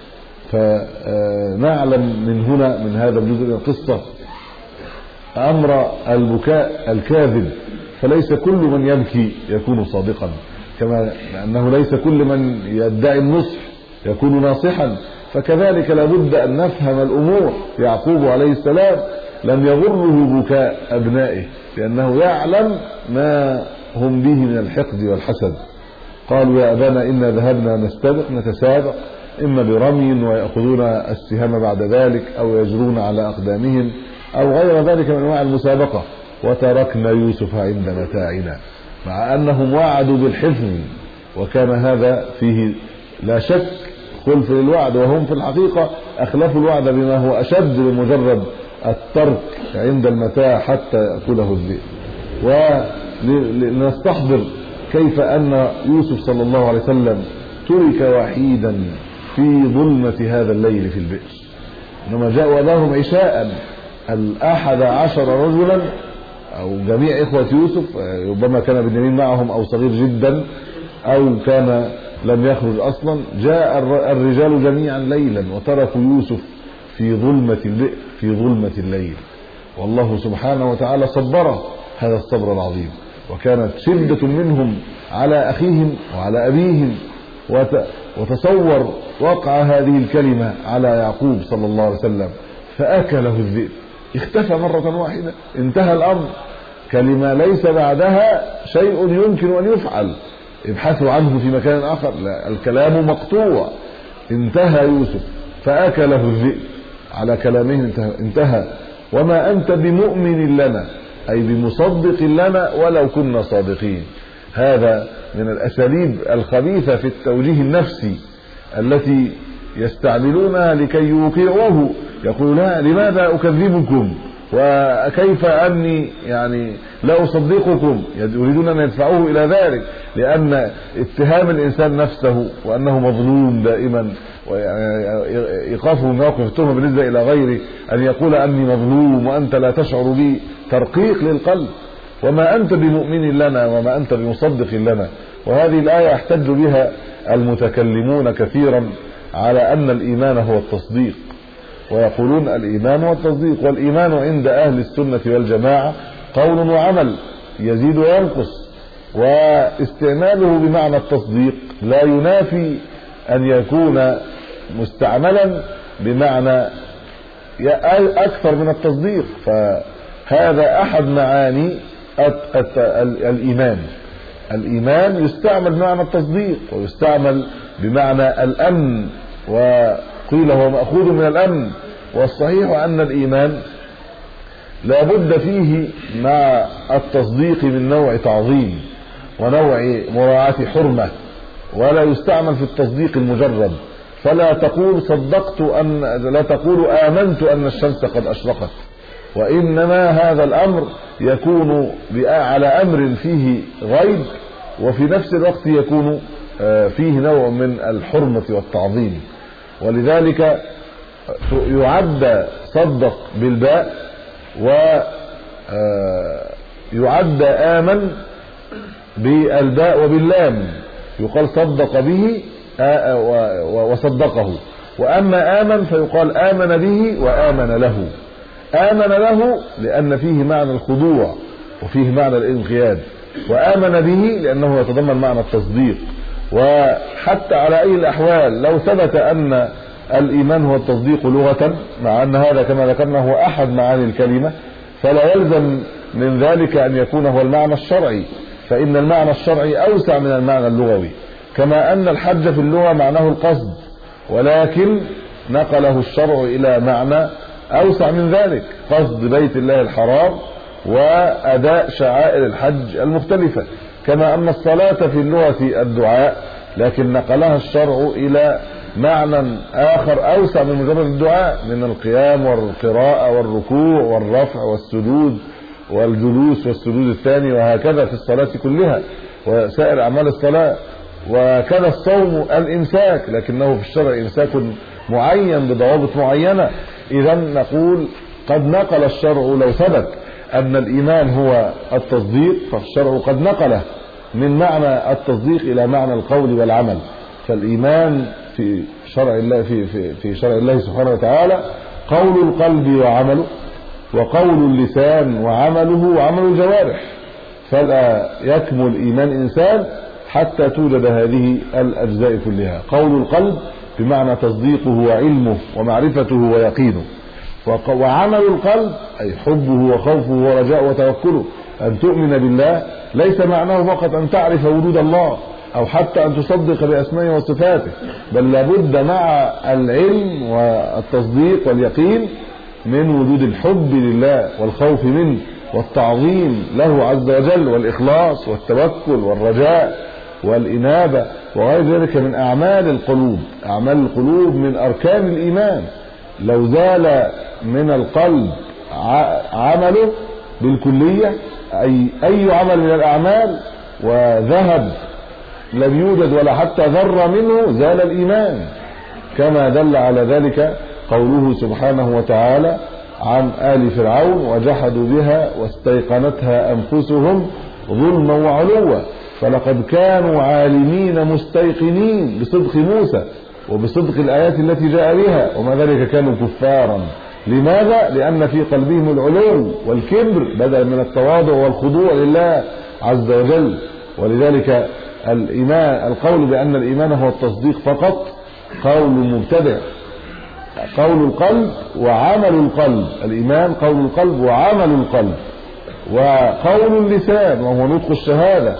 فنعلم من هنا من هذا الجزء من القصة أمر البكاء الكاذب، فليس كل من يبكي يكون صادقا، كما أنه ليس كل من يدعي النصح يكون ناصحا، فكذلك لابد أن نفهم الأمور. يعقوب عليه السلام لم يغره بكاء أبنائه لأنه يعلم ما هم به من الحقد والحسد. قالوا يا أبانا إنا ذهبنا نستبق نتسابق إما برمي ويأخذون السهام بعد ذلك أو يجرون على أقدامهم أو غير ذلك من أنواع المسابقة، وتركنا يوسف عند متاعنا، مع أنهم وعدوا بالحفظ وكان هذا فيه لا شك خلف للوعد، وهم في الحقيقة أخلفوا الوعد بما هو أشد بمجرد الترك عند المتاع حتى يأكله الذئب. ولنستحضر كيف أن يوسف صلى الله عليه وسلم ترك وحيدا في ظلمة هذا الليل في البئر، إنما جاءوا أباهم عشاء الأحد عشر رجلا أو جميع إخوة يوسف، ربما كان بنيامين معهم أو صغير جدا أو كان لم يخرج أصلا، جاء الرجال جميعا ليلا وتركوا يوسف في ظلمة البئر في ظلمة الليل، والله سبحانه وتعالى صبره هذا الصبر العظيم. وكانت شدة منهم على أخيهم وعلى أبيهم. وتصور وقع هذه الكلمة على يعقوب صلى الله عليه وسلم فأكله الذئب، اختفى مرة واحدة، انتهى الأمر. كلمة ليس بعدها شيء يمكن أن يفعل، ابحثوا عنه في مكان آخر، لا، الكلام مقطوع، انتهى يوسف فأكله الذئب، على كلامه انتهى, انتهى. وما أنت بمؤمن لنا، أي بمصدق لنا ولو كنا صادقين. هذا من الأساليب الخبيثة في التوجيه النفسي التي يستعملونها لكي يوقعوه، يقولون لماذا أكذبكم وكيف أني يعني لا أصدقكم، يريدون أن يدفعوه إلى ذلك، لأن اتهام الإنسان نفسه وأنه مظلوم دائما وإيقافه موقف التهمة بالنسبة إلى غيره، أن يقول أني مظلوم وأنت لا تشعر بي، ترقيق للقلب. وما أنت بمؤمن لنا وما أنت بمصدق لنا. وهذه الآية احتج بها المتكلمون كثيرا على أن الإيمان هو التصديق، ويقولون الإيمان هو التصديق، والإيمان عند أهل السنة والجماعة قول وعمل يزيد وينقص، واستعماله بمعنى التصديق لا ينافي أن يكون مستعملا بمعنى أكثر من التصديق. فهذا أحد معاني الإيمان. الإيمان يستعمل بمعنى التصديق ويستعمل بمعنى الأمن، وقيل هو مأخوذ من الأمن، والصحيح أن الإيمان لا بد فيه مع التصديق من نوع تعظيم ونوع مراعاة حرمة، ولا يستعمل في التصديق المجرد. فلا تقول صدقت أن لا تقول آمنت أن الشمس قد أشرقت، وإنما هذا الأمر يكون على أمر فيه غيب، وفي نفس الوقت يكون فيه نوع من الحرمة والتعظيم. ولذلك يعد صدق بالباء، ويعد آمن بالباء وباللام، يقال صدق به وصدقه. وأما آمن فيقال آمن به وآمن له. آمن له لأن فيه معنى الخضوع وفيه معنى الانقياد، وآمن به لأنه يتضمن معنى التصديق. وحتى على أي الأحوال لو ثبت أن الإيمان هو التصديق لغة، مع أن هذا كما ذكرنا هو أحد معاني الكلمة، فلا يلزم من ذلك أن يكون هو المعنى الشرعي، فإن المعنى الشرعي أوسع من المعنى اللغوي. كما أن الحج في اللغة معناه القصد، ولكن نقله الشرع إلى معنى أوسع من ذلك، قصد بيت الله الحرام وأداء شعائر الحج المختلفة. كما أن الصلاة في اللغة الدعاء، لكن نقلها الشرع إلى معنى آخر أوسع من مجرد الدعاء، من القيام والقراءة والركوع والرفع والسجود والجلوس والسجود الثاني، وهكذا في الصلاة كلها وسائر أعمال الصلاة. وكذا الصوم الإمساك، لكنه في الشرع إمساك معين بضوابط معينة. إذا نقول قد نقل الشرع، لو ثبت أن الإيمان هو التصديق فالشرع قد نقله من معنى التصديق إلى معنى القول والعمل. فالإيمان في شرع الله في في في شرع الله سبحانه وتعالى قول القلب وعمله، وقول اللسان وعمله، وعمل الجوارح. فلا يكمل إيمان إنسان حتى توجد هذه الأجزاء كلها. قول القلب بمعنى تصديقه وعلمه ومعرفته ويقينه، وعمل القلب أي حبه وخوفه ورجاء وتوكله. أن تؤمن بالله ليس معناه فقط أن تعرف وجود الله أو حتى أن تصدق بأسمائه وصفاته، بل لابد مع العلم والتصديق واليقين من وجود الحب لله والخوف منه والتعظيم له عز وجل، والإخلاص والتوكل والرجاء والإنابة وغير ذلك من أعمال القلوب. أعمال القلوب من أركان الإيمان. لو زال من القلب عمله بالكلية، أي أي عمل من الأعمال، وذهب لم يوجد ولا حتى ذرة منه، زال الإيمان. كما دل على ذلك قوله سبحانه وتعالى عن آل فرعون: وجحدوا بها واستيقنتها أنفسهم ظلما وعلوا فلقد كانوا عالمين مستيقنين بصدق موسى وبصدق الآيات التي جاء بها، وما ذلك كانوا كفارا. لماذا؟ لأن في قلبهم العلو والكبر بدلا من التواضع والخضوع لله عز وجل. ولذلك الإيمان القول بأن الإيمان هو التصديق فقط قول مبتدع. قول القلب وعمل القلب، الإيمان قول القلب وعمل القلب، وقول اللسان وهو نطق الشهادة،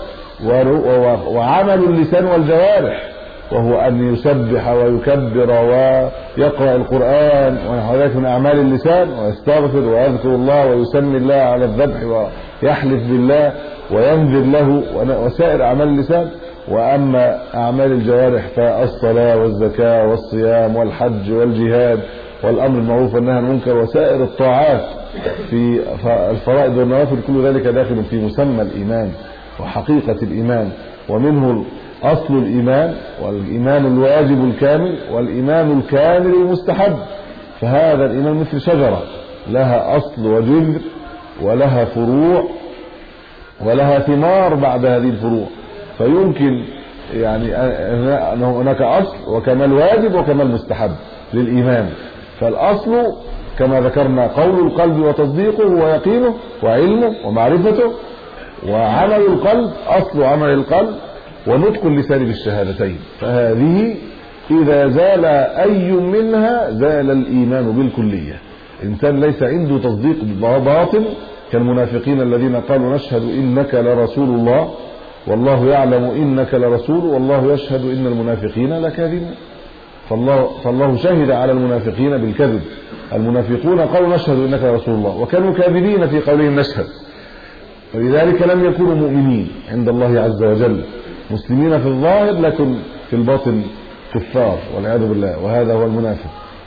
وعمل اللسان والجوارح وهو أن يسبح ويكبر ويقرأ القرآن ونحو ذلك من أعمال اللسان، ويستغفر ويذكر الله ويسمي الله على الذبح ويحلف بالله وينذر له وسائر أعمال اللسان. وأما أعمال الجوارح فالصلاة والزكاة والصيام والحج والجهاد والأمر بالمعروف والنهي عن المنكر وسائر الطاعات في الفرائض والنوافل، كل ذلك داخل في مسمى الإيمان وحقيقة الإيمان. ومنه أصل الإيمان والإيمان الواجب الكامل والإيمان الكامل المستحب. فهذا الإيمان مثل شجرة لها أصل وجذر ولها فروع ولها ثمار بعد هذه الفروع، فيمكن يعني أن هناك أصل وكمال واجب وكمال مستحب للإيمان. فالأصل كما ذكرنا قول القلب وتصديقه ويقينه وعلمه ومعرفته، وعمل القلب أصل عمل القلب ونطق اللسان بالشهادتين. فهذه إذا زال أي منها زال الإيمان بالكلية. إنسان ليس عنده تصديق باطن كالمنافقين الذين قالوا نشهد إنك لرسول الله والله يعلم إنك لرسول والله يشهد إن المنافقين لكاذبون. فالله, فالله شهد على المنافقين بالكذب. المنافقون قالوا نشهد إنك لرسول الله وكانوا كاذبين في قولهم نشهد، ولذلك لم يكونوا مؤمنين عند الله عز وجل، مسلمين في الظاهر لكن في الباطن كفار والعياذ بالله، وهذا هو المنافق.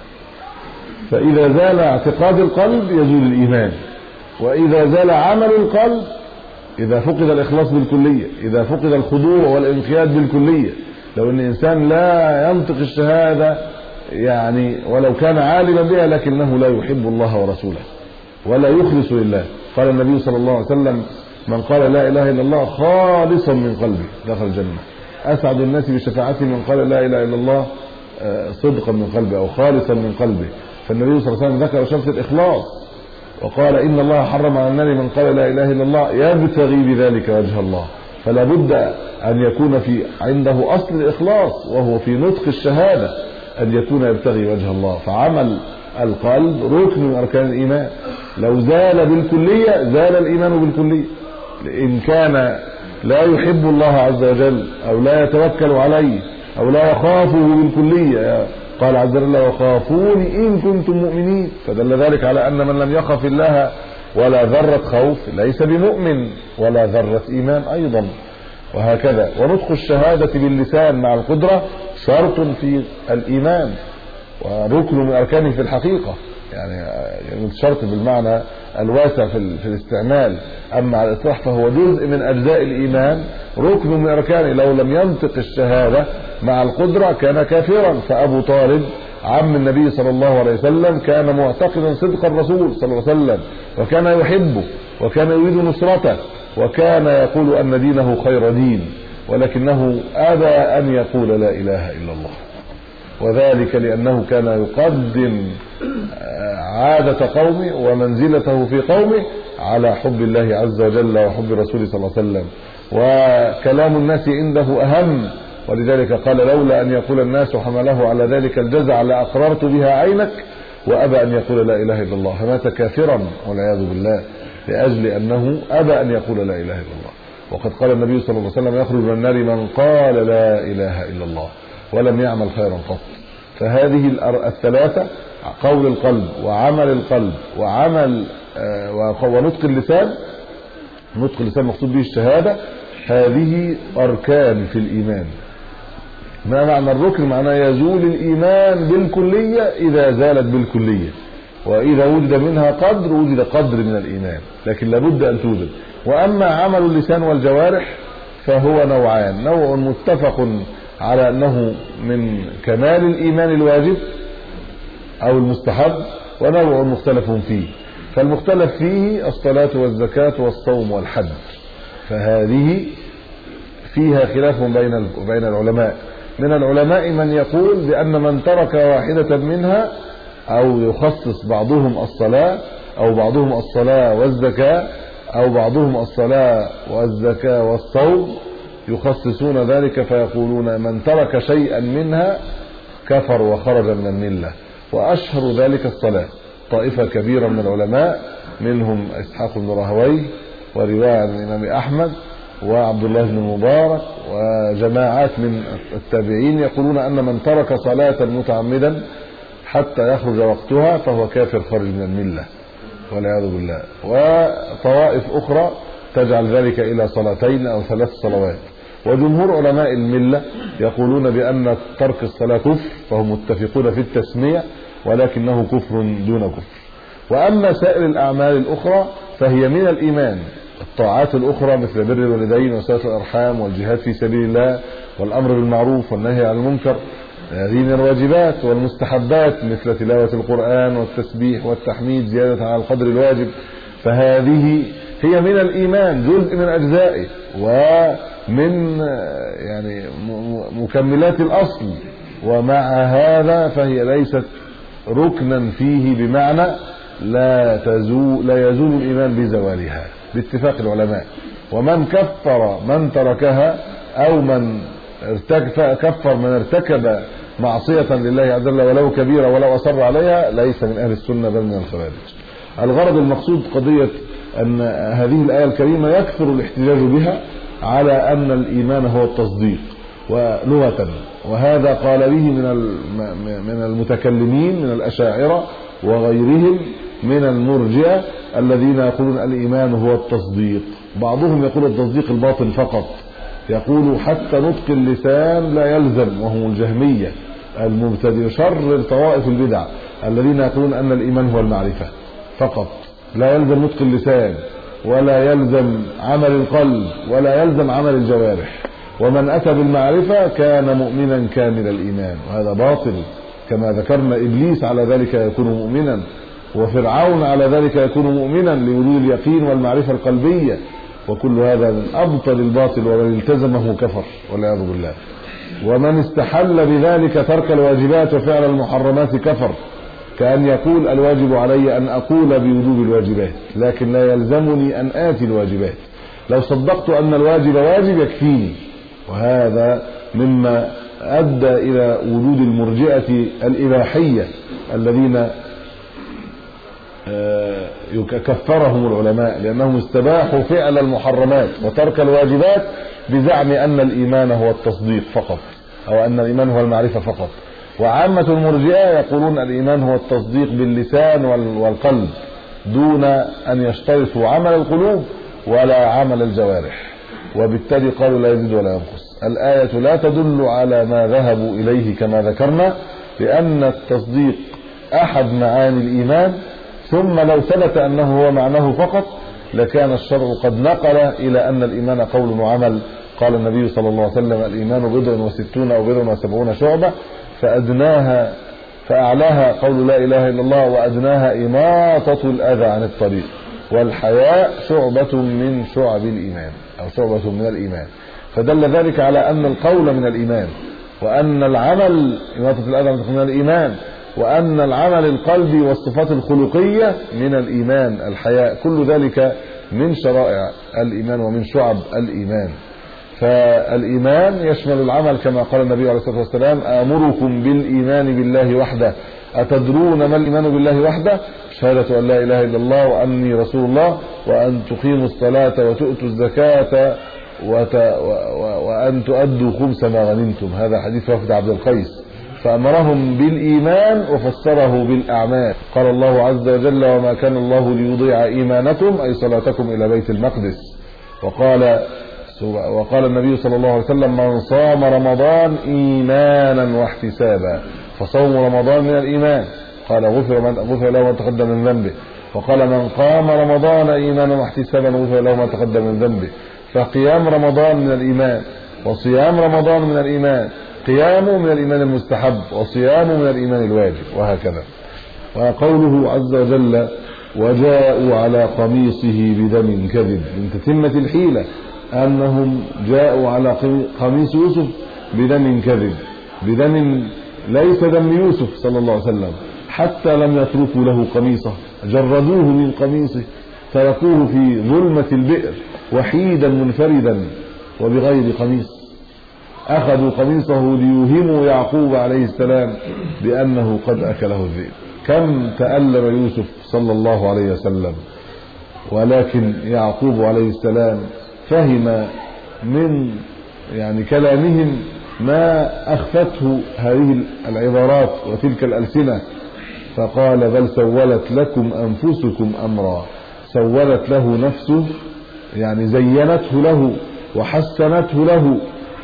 فإذا زال اعتقاد القلب يزول الإيمان، وإذا زال عمل القلب، إذا فقد الإخلاص بالكلية، إذا فقد الخضوع والانقياد بالكلية. لو أن إنسان لا ينطق الشهادة يعني ولو كان عالما بها لكنه لا يحب الله ورسوله ولا يخلص لله، قال النبي صلى الله عليه وسلم من قال لا إله إلا الله خالصا من قلبه دخل الجنة. أسعد الناس بشفاعته من قال لا إله إلا الله صدقا من قلبه أو خالصا من قلبه. فالنبي صلى الله عليه وسلم ذكر شرط الإخلاص وقال إن الله حرم على النار من قال لا إله إلا الله يبتغي بذلك وجه الله. فلا بد أن يكون في عنده أصل الإخلاص وهو في نطق الشهادة أن يكون يبتغي وجه الله. فعمل القلب ركن من أركان الإيمان، لو زال بالكلية زال الإيمان بالكلية. إن كان لا يحب الله عز وجل أو لا يتوكل عليه أو لا يخافه بالكلية، قال عز وجل وخافوني إن كنتم مؤمنين، فدل ذلك على أن من لم يخف الله ولا ذرة خوف ليس بمؤمن ولا ذرة إيمان أيضا. وهكذا ونطق الشهادة باللسان مع القدرة شرط في الإيمان وركن من أركانه في الحقيقة، يعني شرط بالمعنى الواسع في الاستعمال. أما على الإطلاق فهو جزء من أجزاء الإيمان، ركن من أركانه. لو لم ينطق الشهادة مع القدرة كان كافرا. فأبو طالب عم النبي صلى الله عليه وسلم كان معتقدا صدق الرسول صلى الله عليه وسلم وكان يحبه وكان يريد نصرته وكان يقول أن دينه خير دين، ولكنه أبى أن يقول لا إله إلا الله، وذلك لأنه كان يقدم عادة قومه ومنزلته في قومه على حب الله عز وجل وحب رسوله صلى الله عليه وسلم، وكلام الناس عنده أهم. ولذلك قال لولا أن يقول الناس حمله على ذلك الجزع لأقررت بها عينك، وأبى أن يقول لا إله إلا الله، فمات كافرا والعياذ بالله لأجل أنه أبى أن يقول لا إله إلا الله. وقد قال النبي صلى الله عليه وسلم يخرج من النار من قال لا إله إلا الله ولم يعمل خيرا قط. فهذه الثلاثة قول القلب وعمل القلب وعمل ونطق اللسان، نطق اللسان مقصود به الشهادة، هذه أركان في الإيمان. ما معنى الركن؟ معناه يزول الإيمان بالكلية إذا زالت بالكلية، وإذا وجد منها قدر وجد قدر من الإيمان، لكن لابد أن توجد. وأما عمل اللسان والجوارح فهو نوعان، نوع متفق على أنه من كمال الإيمان الواجب أو المستحب، ونوع مختلف فيه. فالمختلف فيه الصلاة والزكاة والصوم والحج، فهذه فيها خلاف بين بين العلماء. من العلماء من يقول بأن من ترك واحدة منها أو يخصص بعضهم الصلاة أو بعضهم الصلاة والزكاة أو بعضهم الصلاة والزكاة والصوم يخصصون ذلك فيقولون من ترك شيئا منها كفر وخرج من الملة. وأشهر ذلك الصلاة. طائفة كبيرة من العلماء منهم إسحاق بن راهويه ورواية عن الإمام أحمد وعبد الله بن المبارك وجماعات من التابعين يقولون أن من ترك صلاة متعمدا حتى يخرج وقتها فهو كافر خارج من الملة والعياذ بالله. وطوائف أخرى تجعل ذلك إلى صلاتين أو ثلاث صلوات. وجمهور علماء الملة يقولون بأن ترك الصلاة كفر، فهم متفقون في التسمية ولكنه كفر دون كفر. وأما سائر الأعمال الأخرى فهي من الإيمان. الطاعات الأخرى مثل بر الوالدين وصلة الأرحام والجهاد في سبيل الله والأمر بالمعروف والنهي عن المنكر، هذه من الواجبات. والمستحبات مثل تلاوة القرآن والتسبيح والتحميد زيادة على القدر الواجب، فهذه هي من الإيمان، جزء من أجزائه ومن يعني مكملات الأصل. ومع هذا فهي ليست ركنا فيه بمعنى لا تزول لا يزول الإيمان بزوالها باتفاق العلماء. ومن كفر من تركها أو من كفر من ارتكب معصية لله عز وجل ولو كبيرة ولو أصر عليها ليس من أهل السنة بل من الخوارج. الغرض المقصود قضية أن هذه الآية الكريمة يكثر الاحتجاج بها على أن الإيمان هو التصديق ولغة، وهذا قال به من من المتكلمين من الأشاعرة وغيرهم من المرجئة الذين يقولون الإيمان هو التصديق. بعضهم يقول التصديق الباطن فقط، يقول حتى نطق اللسان لا يلزم، وهم الجهمية المبتدئ شر طوائف البدع الذين يقولون أن الإيمان هو المعرفة فقط، لا يلزم نطق اللسان ولا يلزم عمل القلب ولا يلزم عمل الجوارح. ومن أتى بالمعرفة كان مؤمنا كامل الإيمان، وهذا باطل. كما ذكرنا إبليس على ذلك يكون مؤمنا، وفرعون على ذلك يكون مؤمنا لوجود اليقين والمعرفة القلبية، وكل هذا من أبطل الباطل، ومن التزمه كفر والعياذ بالله. ومن استحل بذلك ترك الواجبات وفعل المحرمات كفر، كأن يقول الواجب علي أن أقول بوجوب الواجبات لكن لا يلزمني أن آتي الواجبات، لو صدقت أن الواجب واجب يكفيني. وهذا مما أدى إلى وجود المرجئة الإباحية الذين يكفرهم العلماء لأنهم استباحوا فعل المحرمات وترك الواجبات بزعم أن الإيمان هو التصديق فقط، أو أن الإيمان هو المعرفة فقط. وعامة المرجئة يقولون الإيمان هو التصديق باللسان والقلب دون أن يشترطوا عمل القلوب ولا عمل الجوارح، وبالتالي قالوا لا يزيد ولا ينقص. الآية لا تدل على ما ذهبوا إليه كما ذكرنا، لأن التصديق أحد معاني الإيمان، ثم لو ثبت أنه هو معناه فقط لكان الشرع قد نقل إلى أن الإيمان قول وعمل. قال النبي صلى الله عليه وسلم الإيمان بضع وستون أو بضع وسبعون شعبة، فأدناها فأعلاها قول لا إله إلا الله، وأدناها إماطة الأذى عن الطريق. والحياء شعبة من شعب الإيمان أو شعبة من الإيمان، فدل ذلك على أن القول من الإيمان، وأن العمل إماطة الأذى من الإيمان، وأن العمل القلبي والصفات الخلقية من الإيمان. الحياء كل ذلك من شرائع الإيمان ومن شعب الإيمان. فالإيمان يشمل العمل كما قال النبي عليه الصلاة والسلام آمركم بالإيمان بالله وحده أتدرون ما الإيمان بالله وحده؟ شهادة أن لا إله إلا الله وأني رسول الله وأن تقيموا الصلاة وتؤتوا الزكاة وت... و... و... وأن تؤدوا خمس ما غنمتم. هذا حديث وفد عبد القيس، فأمرهم بالإيمان وفسره بالأعمال. قال الله عز وجل وما كان الله ليضيع إيمانكم أي صلاتكم إلى بيت المقدس. وقال وقال النبي صلى الله عليه وسلم من صام رمضان إيمانا واحتسابا، فصوم رمضان من الإيمان. قال غفر من غفر له ما تقدم من ذنبه. وقال من قام رمضان إيمانا واحتسابا غفر له ما تقدم من ذنبه. فقيام رمضان من الإيمان، وصيام رمضان من الإيمان، قيامه من الإيمان المستحب، وصيامه من الإيمان الواجب، وهكذا. وقوله عز وجل وجاءوا على قميصه بدم كذب، من تتمة الحيلة أنهم جاءوا على قميص يوسف بدم كذب، بدم ليس دم يوسف صلى الله عليه وسلم، حتى لم يتركوا له قميصه، جردوه من قميصه تركوه في ظلمة البئر وحيدا منفردا وبغير قميص، أخذوا قميصه ليوهموا يعقوب عليه السلام بأنه قد أكله الذئب. كم تألم يوسف صلى الله عليه وسلم، ولكن يعقوب عليه السلام فهم من يعني كلامهم ما أخفته هذه العبارات وتلك الألسنة، فقال بل سولت لكم أنفسكم أمرا. سولت له نفسه، يعني زينته له وحسنته له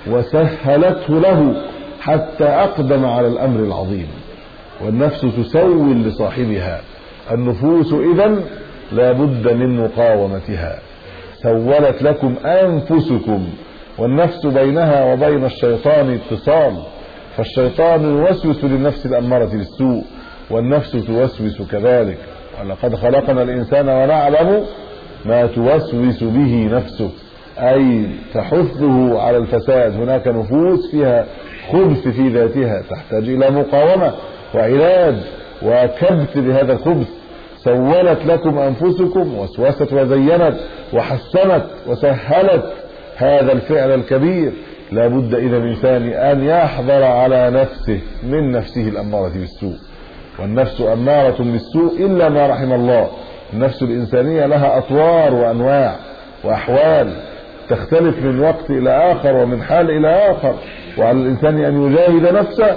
وسهلته له حتى أقدم على الأمر العظيم. والنفس تسول لصاحبها، النفوس إذن لا بد من مقاومتها. سولت لكم أنفسكم، والنفس بينها وبين الشيطان اتصال، فالشيطان يوسوس للنفس الأمارة بالسوء، والنفس توسوس كذلك. ولقد خلقنا الإنسان ونعلم ما توسوس به نفسه، أي تحثه على الفساد. هناك نفوس فيها خبث في ذاتها تحتاج إلى مقاومة وعلاج وكبت لهذا الخبث. سولت لكم أنفسكم، وسوست وزينت وحسنت وسهلت هذا الفعل الكبير. لا بد إذا الإنسان أن يحذر على نفسه من نفسه الأمارة بالسوء، والنفس أمارة بالسوء إلا ما رحم الله. النفس الإنسانية لها أطوار وأنواع وأحوال تختلف من وقت إلى آخر ومن حال إلى آخر، وعلى الإنسان أن يجاهد نفسه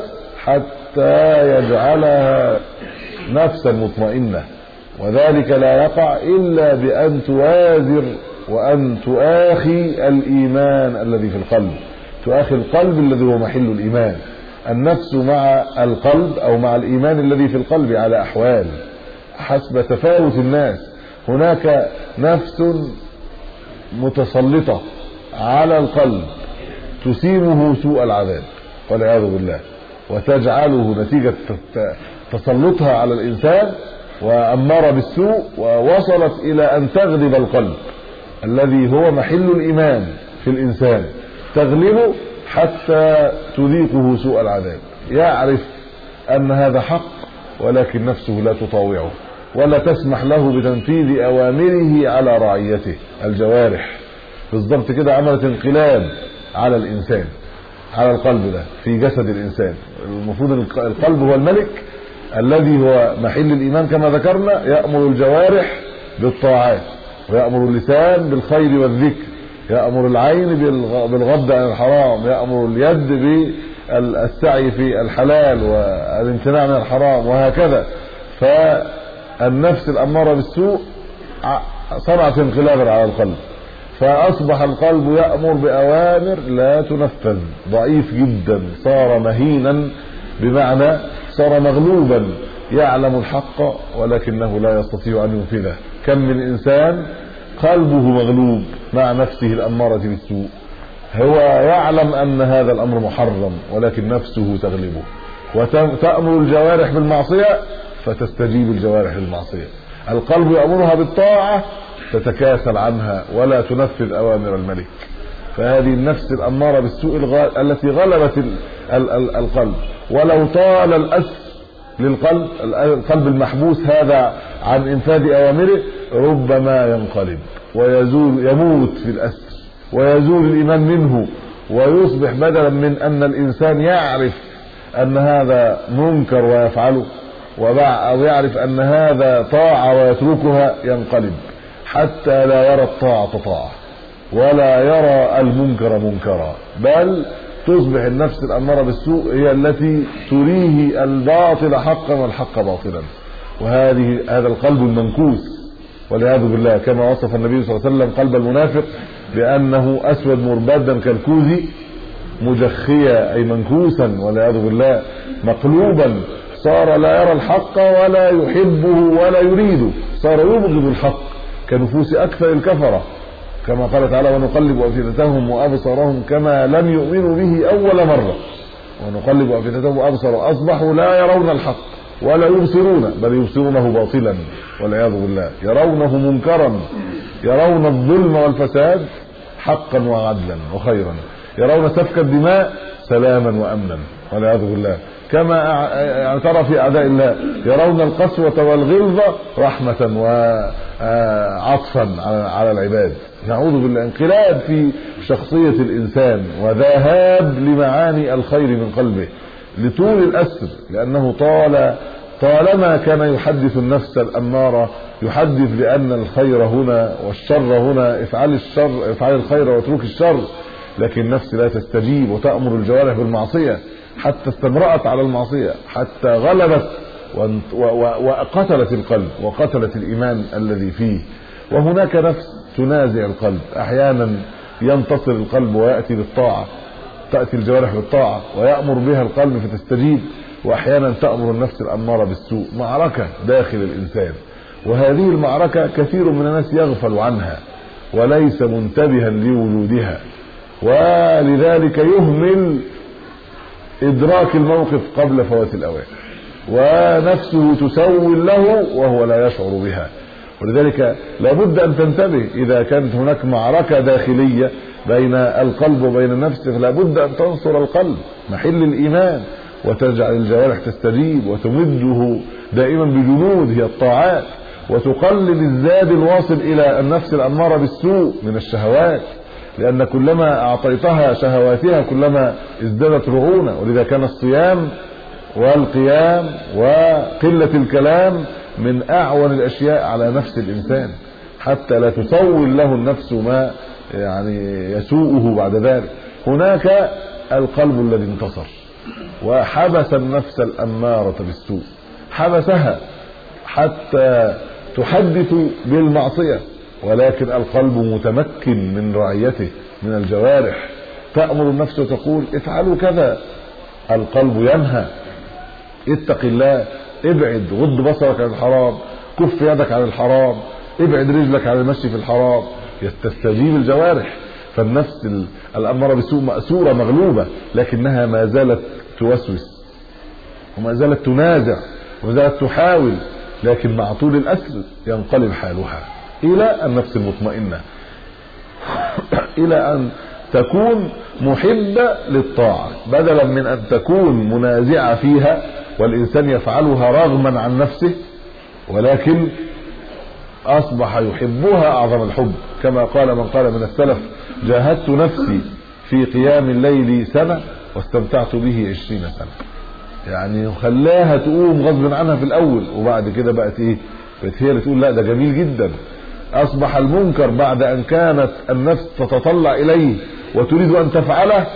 حتى يجعلها نفسا مطمئنة، وذلك لا يقع إلا بأن توازر وأن تؤاخي الإيمان الذي في القلب، تؤاخي القلب الذي هو محل الإيمان. النفس مع القلب أو مع الإيمان الذي في القلب على أحوال حسب تفاوت الناس. هناك نفس متسلطة على القلب تسيمه سوء العذاب والعياذ بالله، وتجعله نتيجة تسلطها على الإنسان وأمر بالسوء ووصلت إلى أن تغلب القلب الذي هو محل الإيمان في الإنسان، تغلبه حتى تذيقه سوء العذاب. يعرف أن هذا حق ولكن نفسه لا تطاوعه ولا تسمح له بتنفيذ أوامره على رعيته. الجوارح بالضبط كده عملت انقلاب على الإنسان، على القلب ده في جسد الإنسان. المفروض القلب هو الملك الذي هو محل الإيمان كما ذكرنا، يأمر الجوارح بالطاعات، ويأمر اللسان بالخير والذكر، يأمر العين بالغض عن الحرام، يأمر اليد بالسعي في الحلال والامتناع من الحرام، وهكذا. فالنفس الأمارة بالسوء صنعت انقلابا على القلب، فأصبح القلب يأمر بأوامر لا تنفذ، ضعيف جدا، صار مهينا، بمعنى صار مغلوبا، يعلم الحق ولكنه لا يستطيع أن ينفذه. كم من إنسان قلبه مغلوب مع نفسه الأمارة بالسوء، هو يعلم أن هذا الأمر محرم ولكن نفسه تغلبه، وتأمر الجوارح بالمعصية فتستجيب الجوارح للمعصية. القلب يأمرها بالطاعة تتكاسل عنها ولا تنفذ أوامر الملك. فهذه النفس الأمارة بالسوء التي غلبت القلب. ولو طال الأسر للقلب، القلب المحبوس هذا عن إنفاذ أوامره، ربما ينقلب ويزول، يموت في الأسر ويزول الإيمان منه، ويصبح بدلا من أن الإنسان يعرف أن هذا منكر ويفعله، أو يعرف أن هذا طاعة ويتركها، ينقلب حتى لا يرى الطاعة طاعة ولا يرى المنكر منكرا، بل تصبح النفس الأمارة بالسوء هي التي تريه الباطل حقا والحق باطلا. وهذه هذا القلب المنكوس والعياذ بالله، كما وصف النبي صلى الله عليه وسلم قلب المنافق بأنه أسود مربدا كالكوز مجخيا، أي منكوسا والعياذ بالله، مقلوبا، صار لا يرى الحق ولا يحبه ولا يريده، صار يبغض الحق كنفوس أكثر الكفرة، كما قال تعالى ونقلب أفئدتهم وأبصارهم كما لم يؤمنوا به أول مرة، ونقلب أفئدتهم وأبصارهم، أصبحوا لا يرون الحق ولا يبصرون، بل يبصرونه باطلا والعياذ بالله، يرونه منكرا، يرون الظلم والفساد حقا وعدلا وخيرا، يرون سفك الدماء سلاما وامنا والعياذ بالله. كما يعني ترى في اعداء الله يرون القسوة والغلظة رحمة وعطفا على العباد. نعوذ بالله. انقلاب في شخصية الانسان وذهاب لمعاني الخير من قلبه لطول الاسر، لانه طال طالما كان يحدث النفس الاماره، يحدث بان الخير هنا والشر هنا، افعل الشر افعل الخير واترك الشر، لكن النفس لا تستجيب وتأمر الجوارح بالمعصية حتى استمرأت على المعصية، حتى غلبت وقتلت القلب وقتلت الإيمان الذي فيه. وهناك نفس تنازع القلب، أحيانا ينتصر القلب ويأتي بالطاعة، تأتي الجوارح بالطاعة ويأمر بها القلب فتستجيب، وأحيانا تأمر النفس الأمارة بالسوء. معركة داخل الإنسان، وهذه المعركة كثير من الناس يغفل عنها وليس منتبها لوجودها، ولذلك يهمل إدراك الموقف قبل فوات الأوان، ونفسه تسول له وهو لا يشعر بها. ولذلك لابد أن تنتبه، إذا كانت هناك معركة داخلية بين القلب وبين النفس لابد أن تنصر القلب محل الإيمان، وتجعل الجوارح تستجيب وتمده دائما بجنود هي الطاعات، وتقلل الزاد الواصل إلى النفس الأمارة بالسوء من الشهوات، لأن كلما أعطيتها شهواتها كلما ازدادت رعونة. ولذا كان الصيام والقيام وقلة الكلام من أعون الأشياء على نفس الإنسان، حتى لا تسول له النفس ما يعني يسوءه بعد ذلك. هناك القلب الذي انتصر وحبس النفس الأمارة بالسوء، حبسها حتى تحدث بالمعصية، ولكن القلب متمكن من رعيته من الجوارح. تأمر النفس وتقول افعلوا كذا، القلب ينهى اتق الله، ابعد، غض بصرك عن الحرام، كف يدك عن الحرام، ابعد رجلك عن المشي في الحرام، تستجيب الجوارح. فالنفس الأمارة بالسوء مأسورة مغلوبة، لكنها ما زالت توسوس وما زالت تنازع وما زالت تحاول، لكن مع طول الأسر ينقلب حالها إلى النفس المطمئنة، إلى أن تكون محبة للطاعة بدلا من أن تكون منازعة فيها والإنسان يفعلها رغما عن نفسه، ولكن أصبح يحبها أعظم الحب. كما قال من قال من السلف: جاهدت نفسي في قيام الليل سنة واستمتعت به عشرين سنة. يعني خلاها تقوم غصب عنها في الأول، وبعد كده بقت إيه؟ بقت هي اللي تقول لا ده جميل جدا. أصبح المنكر بعد أن كانت النفس تتطلع إليه وتريد أن تفعله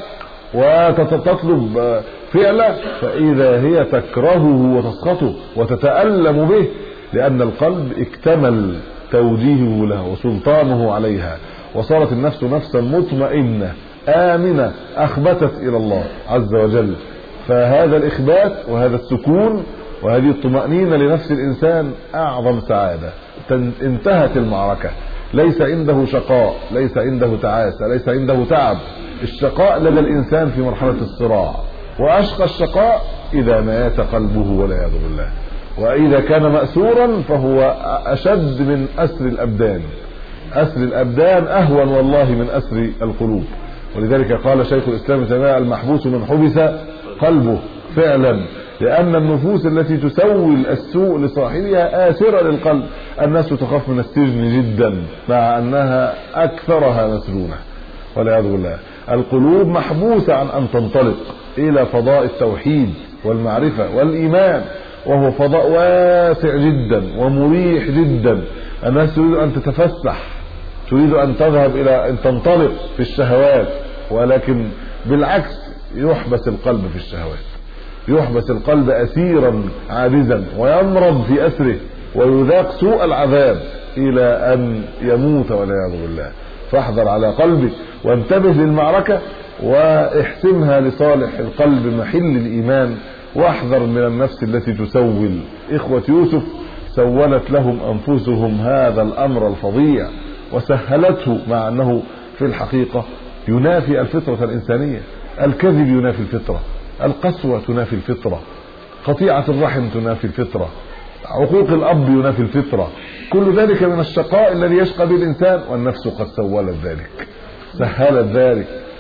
وتطلب فعله، فإذا هي تكرهه وتسخطه وتتألم به، لأن القلب اكتمل توجيهه له وسلطانه عليها، وصارت النفس نفسا مطمئنة آمنة أخبتت إلى الله عز وجل. فهذا الإخبات وهذا السكون وهذه الطمأنينة لنفس الإنسان أعظم سعادة. انتهت المعركة، ليس عنده شقاء، ليس عنده تعاسة، ليس عنده تعب. الشقاء لدى الإنسان في مرحلة الصراع، وأشقى الشقاء إذا مات قلبه والعياذ بالله. وإذا كان مأسورا فهو أشد من أسر الأبدان. أسر الأبدان أهون والله من أسر القلوب. ولذلك قال شيخ الإسلام ابن تيمية: المحبوس من حبس قلبه، فعلا، لأن النفوس التي تسول السوء لصاحبها آسرة للقلب. الناس تخاف من السجن جدا مع أنها أكثرها مسجونة والعياذ بالله. القلوب محبوسة عن أن تنطلق إلى فضاء التوحيد والمعرفة والإيمان، وهو فضاء واسع جدا ومريح جدا. الناس تريد أن تتفسح، تريد أن تذهب إلى أن تنطلق في الشهوات، ولكن بالعكس يحبس القلب في الشهوات، يحبس القلب أسيرا عاجزا ويمرض في أسره ويذاق سوء العذاب إلى أن يموت والعياذ بالله. فاحذر على قلبك وانتبه للمعركة واحسمها لصالح القلب محل الإيمان، واحذر من النفس التي تسول. إخوة يوسف سولت لهم أنفسهم هذا الأمر الفظيع وسهلته، مع أنه في الحقيقة ينافي الفطرة الإنسانية. الكذب ينافي الفطرة، القسوة تنافي الفطرة، قطيعة الرحم تنافي الفطرة، عقوق الأب ينافي الفطرة. كل ذلك من الشقاء الذي يشقى به الإنسان، والنفس قد سولت ذلك، سهلت ذلك،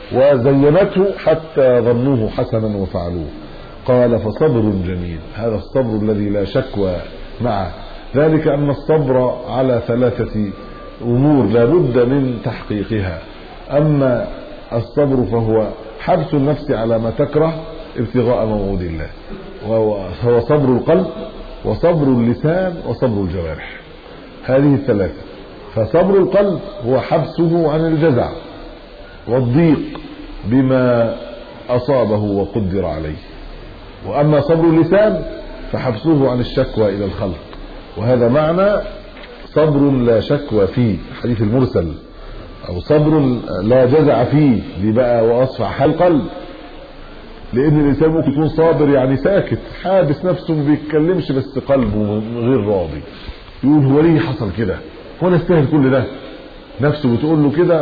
وزينته حتى ظنوه حسنا وفعلوه. قال فصبر جميل. هذا الصبر الذي لا شكوى معه، ذلك أن الصبر على ثلاثة أمور لا بد من تحقيقها. أما الصبر فهو حبس النفس على ما تكره ابتغاء موعود الله، وهو صبر القلب وصبر اللسان وصبر الجوارح، هذه الثلاثة. فصبر القلب هو حبسه عن الجزع والضيق بما أصابه وقدر عليه. وأما صبر اللسان فحبسه عن الشكوى إلى الخلق، وهذا معنى صبر لا شكوى فيه، حديث المرسل، أو صبر لا جزع فيه. دي بقى وأصفع حال القلب، لأن الإنسان ممكن يكون صابر يعني ساكت حابس نفسه ما بيتكلمش، بس قلبه غير راضي، يقول هو ليه حصل كده، هو نستاهل كل ده، نفسه بتقول له كده،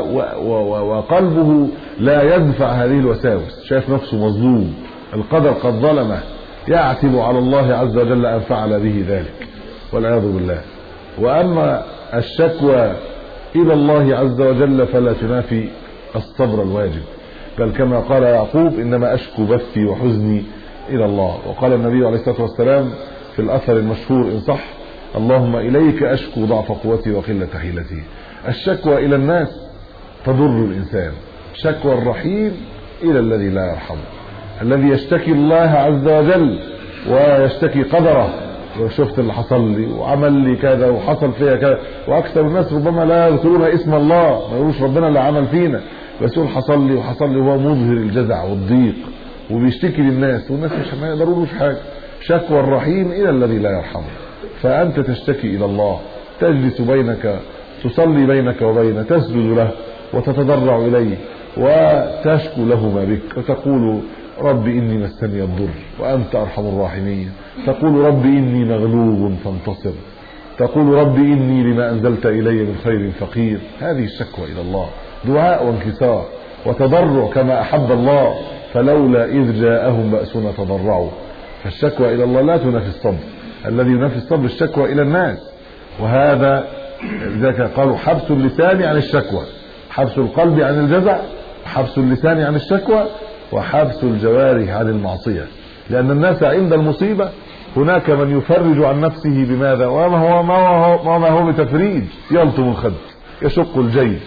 وقلبه لا يدفع هذه الوساوس، شايف نفسه مظلوم، القدر قد ظلمه، يعتب على الله عز وجل أن فعل به ذلك والعياذ بالله. وأما الشكوى إلى الله عز وجل فلا تنافي الصبر الواجب، بل كما قال يعقوب إنما أشكو بثي وحزني إلى الله. وقال النبي عليه الصلاة والسلام في الأثر المشهور إن صح: اللهم إليك أشكو ضعف قوتي وقلة حيلتي. الشكوى إلى الناس تضر الإنسان، شكوى الرحيم إلى الذي لا يرحمه، الذي يشتكي الله عز وجل ويشتكي قدره، شفت اللي حصل لي وعمل لي كذا وحصل فيها كذا. واكثر الناس ربما لا يذكرون اسم الله، ما يقولوش ربنا اللي عمل فينا، بس يقول حصل لي وحصل لي، وهو مظهر الجزع والضيق وبيشتكي للناس، والناس مش ما يقدروا في حاجه. شكوى الرحيم الى الذي لا يرحمه. فانت تشتكي الى الله، تجلس بينك، تصلي بينك وبينه، تسجد له وتتضرع اليه وتشكو له ما بك، وتقول رب إني مسني الضر وأنت أرحم الراحمين، تقول رب إني مغلوب فانتصر، تقول رب إني لما أنزلت إلي من خير فقير. هذه الشكوى إلى الله، دعاء وانكسار وتضرع كما أحب الله، فلولا إذ جاءهم بأسنا تضرعوا. فالشكوى إلى الله لا تنافي الصبر، الذي ينافي الصبر الشكوى إلى الناس. وهذا لذلك قالوا حبس اللسان عن الشكوى، حبس القلب عن الجزع، حبس اللسان عن الشكوى، وحبس الجوارح عن المعصية. لأن الناس عند المصيبة هناك من يفرج عن نفسه بماذا؟ وما هو ما هو ما هو بتفريج، يلطم الخد، يشق الجيب،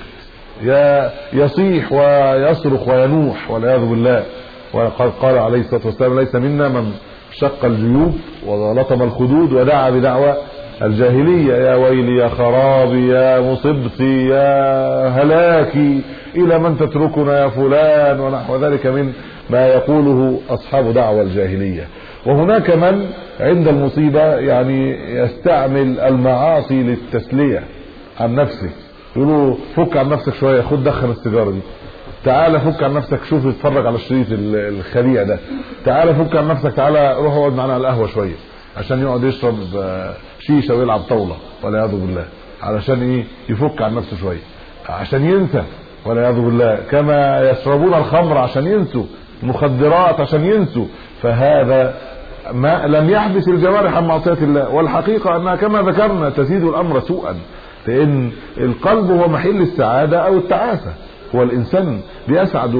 يصيح ويصرخ وينوح والعياذ بالله. وقد قال عليه الصلاة والسلام: ليس منا من شق الجيوب ولطم الخدود ودعا بدعوى الجاهلية: يا ويلي يا خرابي يا مصيبتي يا هلاكي إلى من تتركنا يا فلان، ونحو ذلك من ما يقوله أصحاب دعوى الجاهلية. وهناك من عند المصيبة يعني يستعمل المعاصي للتسلية عن نفسه، يقولوا فك عن نفسك شوية، خد دخن السيجارة دي، تعال فك عن نفسك، شوف اتفرج على الشريط الخليع ده، تعال فك عن نفسك، تعال روح اقعد معنا على القهوة شوية، عشان يقعد يشرب شيشة ويلعب طاولة والعياذ بالله، علشان ايه؟ يفك عن نفسه شوية، عشان ينسى والعياذ بالله، كما يشربون الخمر عشان ينسوا، مخدرات عشان ينسوا. فهذا ما لم يحبس الجوارح عن معصية الله. والحقيقة انها كما ذكرنا تزيد الامر سوءا، لان القلب هو محل السعادة او التعاسة. هو الانسان بيسعد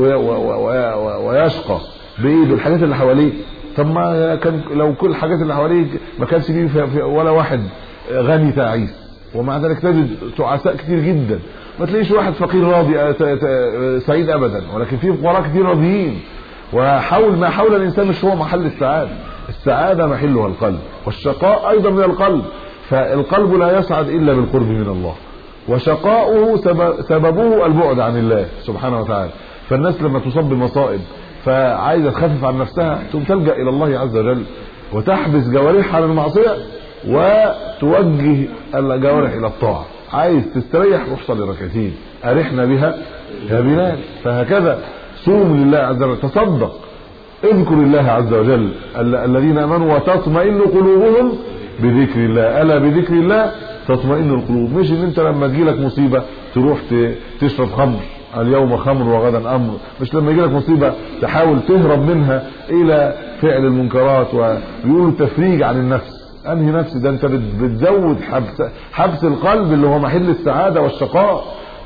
ويشقى بايه؟ بالحاجات اللي حواليه. طب ما كان لو كل الحاجات اللي حواليه ما كانش فيه ولا واحد غني تعيس، ومع ذلك تجد تعساء كتير جدا، ما تلاقيش واحد فقير راضي سعيد ابدا، ولكن في فقراء كتير راضيين. وحول ما حول الانسان مش هو محل السعاده، السعاده محلها القلب، والشقاء ايضا من القلب. فالقلب لا يسعد الا بالقرب من الله، وشقاؤه سببه البعد عن الله سبحانه وتعالى. فالناس لما تصاب بمصائب فعايزه تخفف عن نفسها ثم تلجأ الى الله عز وجل، وتحبس جوارحها عن المعصيه وتوجه الجوارح الى الطاعه. عايز تستريح روح صلي ركعتين، ارحنا بها يا بلال. فهكذا صوم لله عز وجل، تصدق، اذكر الله عز وجل، الذين امنوا وتطمئن قلوبهم بذكر الله، الا بذكر الله تطمئن القلوب. مش ان انت لما تجيلك مصيبه تروح تشرب خمر، اليوم خمر وغدا امر، مش لما يجيلك مصيبه تحاول تهرب منها الى فعل المنكرات. ويقولوا تفريج عن النفس. انهي نفس ده؟ انت بتزود حبس حبس القلب اللي هو محل السعاده والشقاء.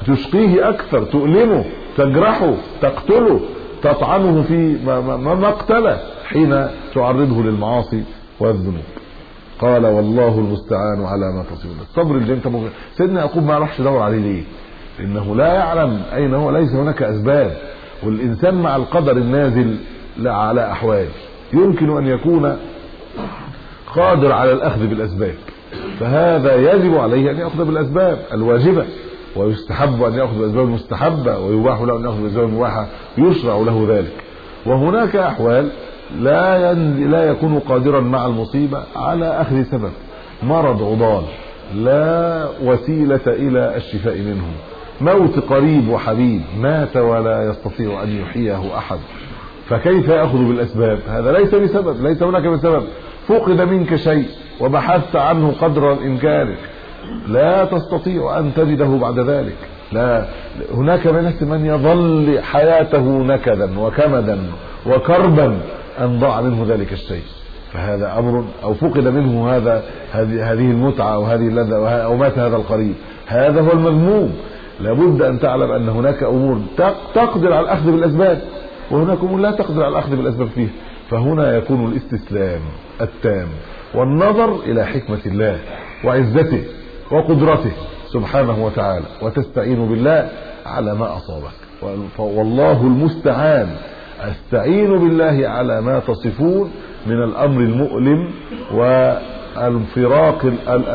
تشقيه أكثر، تؤلمه، تجرحه، تقتله، تطعنه في مقتله حين تعرضه للمعاصي والذنوب. قال والله المستعان على ما تصفون. الصبر الجميل. سيدنا يعقوب ما راحش يدور عليه ليه؟ لأنه لا يعلم أين هو، ليس هناك أسباب، والإنسان مع القدر النازل لا على أحوال يمكن أن يكون قادر على الأخذ بالأسباب، فهذا يجب عليه أن يأخذ بالأسباب الواجبة، ويستحب أن يأخذ بالأسباب المستحبة، ويباح له أن يأخذ بالأسباب المباحة، يشرع له ذلك. وهناك أحوال لا لا يكون قادرا مع المصيبة على أخذ سبب، مرض عضال لا وسيلة إلى الشفاء منه، موت قريب وحبيب مات ولا يستطيع أن يحييه أحد، فكيف يأخذ بالأسباب؟ هذا ليس بسبب، ليس هناك بسبب. فقد منك شيء وبحثت عنه قدر إمكانك، لا تستطيع أن تجده بعد ذلك. لا، هناك من يظل حياته نكدا وكمدا وكربا أن ضاع منه ذلك الشيء، فهذا أمر، أو فقد منه هذا هذه المتعة أو هذه اللذة، أو مات هذا القريب، هذا هو المذموم. لابد أن تعلم أن هناك أمور تقدر على الأخذ بالأسباب، وهناك أمور لا تقدر على الأخذ بالأسباب فيها. فهنا يكون الاستسلام التام والنظر إلى حكمة الله وعزته وقدرته سبحانه وتعالى، وتستعين بالله على ما أصابك. والله المستعان. استعين بالله على ما تصفون من الأمر المؤلم والفراق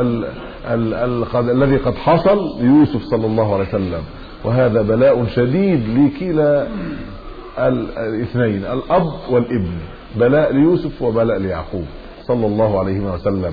الذي قد حصل ليوسف صلى الله عليه وسلم، وهذا بلاء شديد لكلا الاثنين، الأب والابن، بلاء ليوسف وبلاء ليعقوب صلى الله عليه وسلم.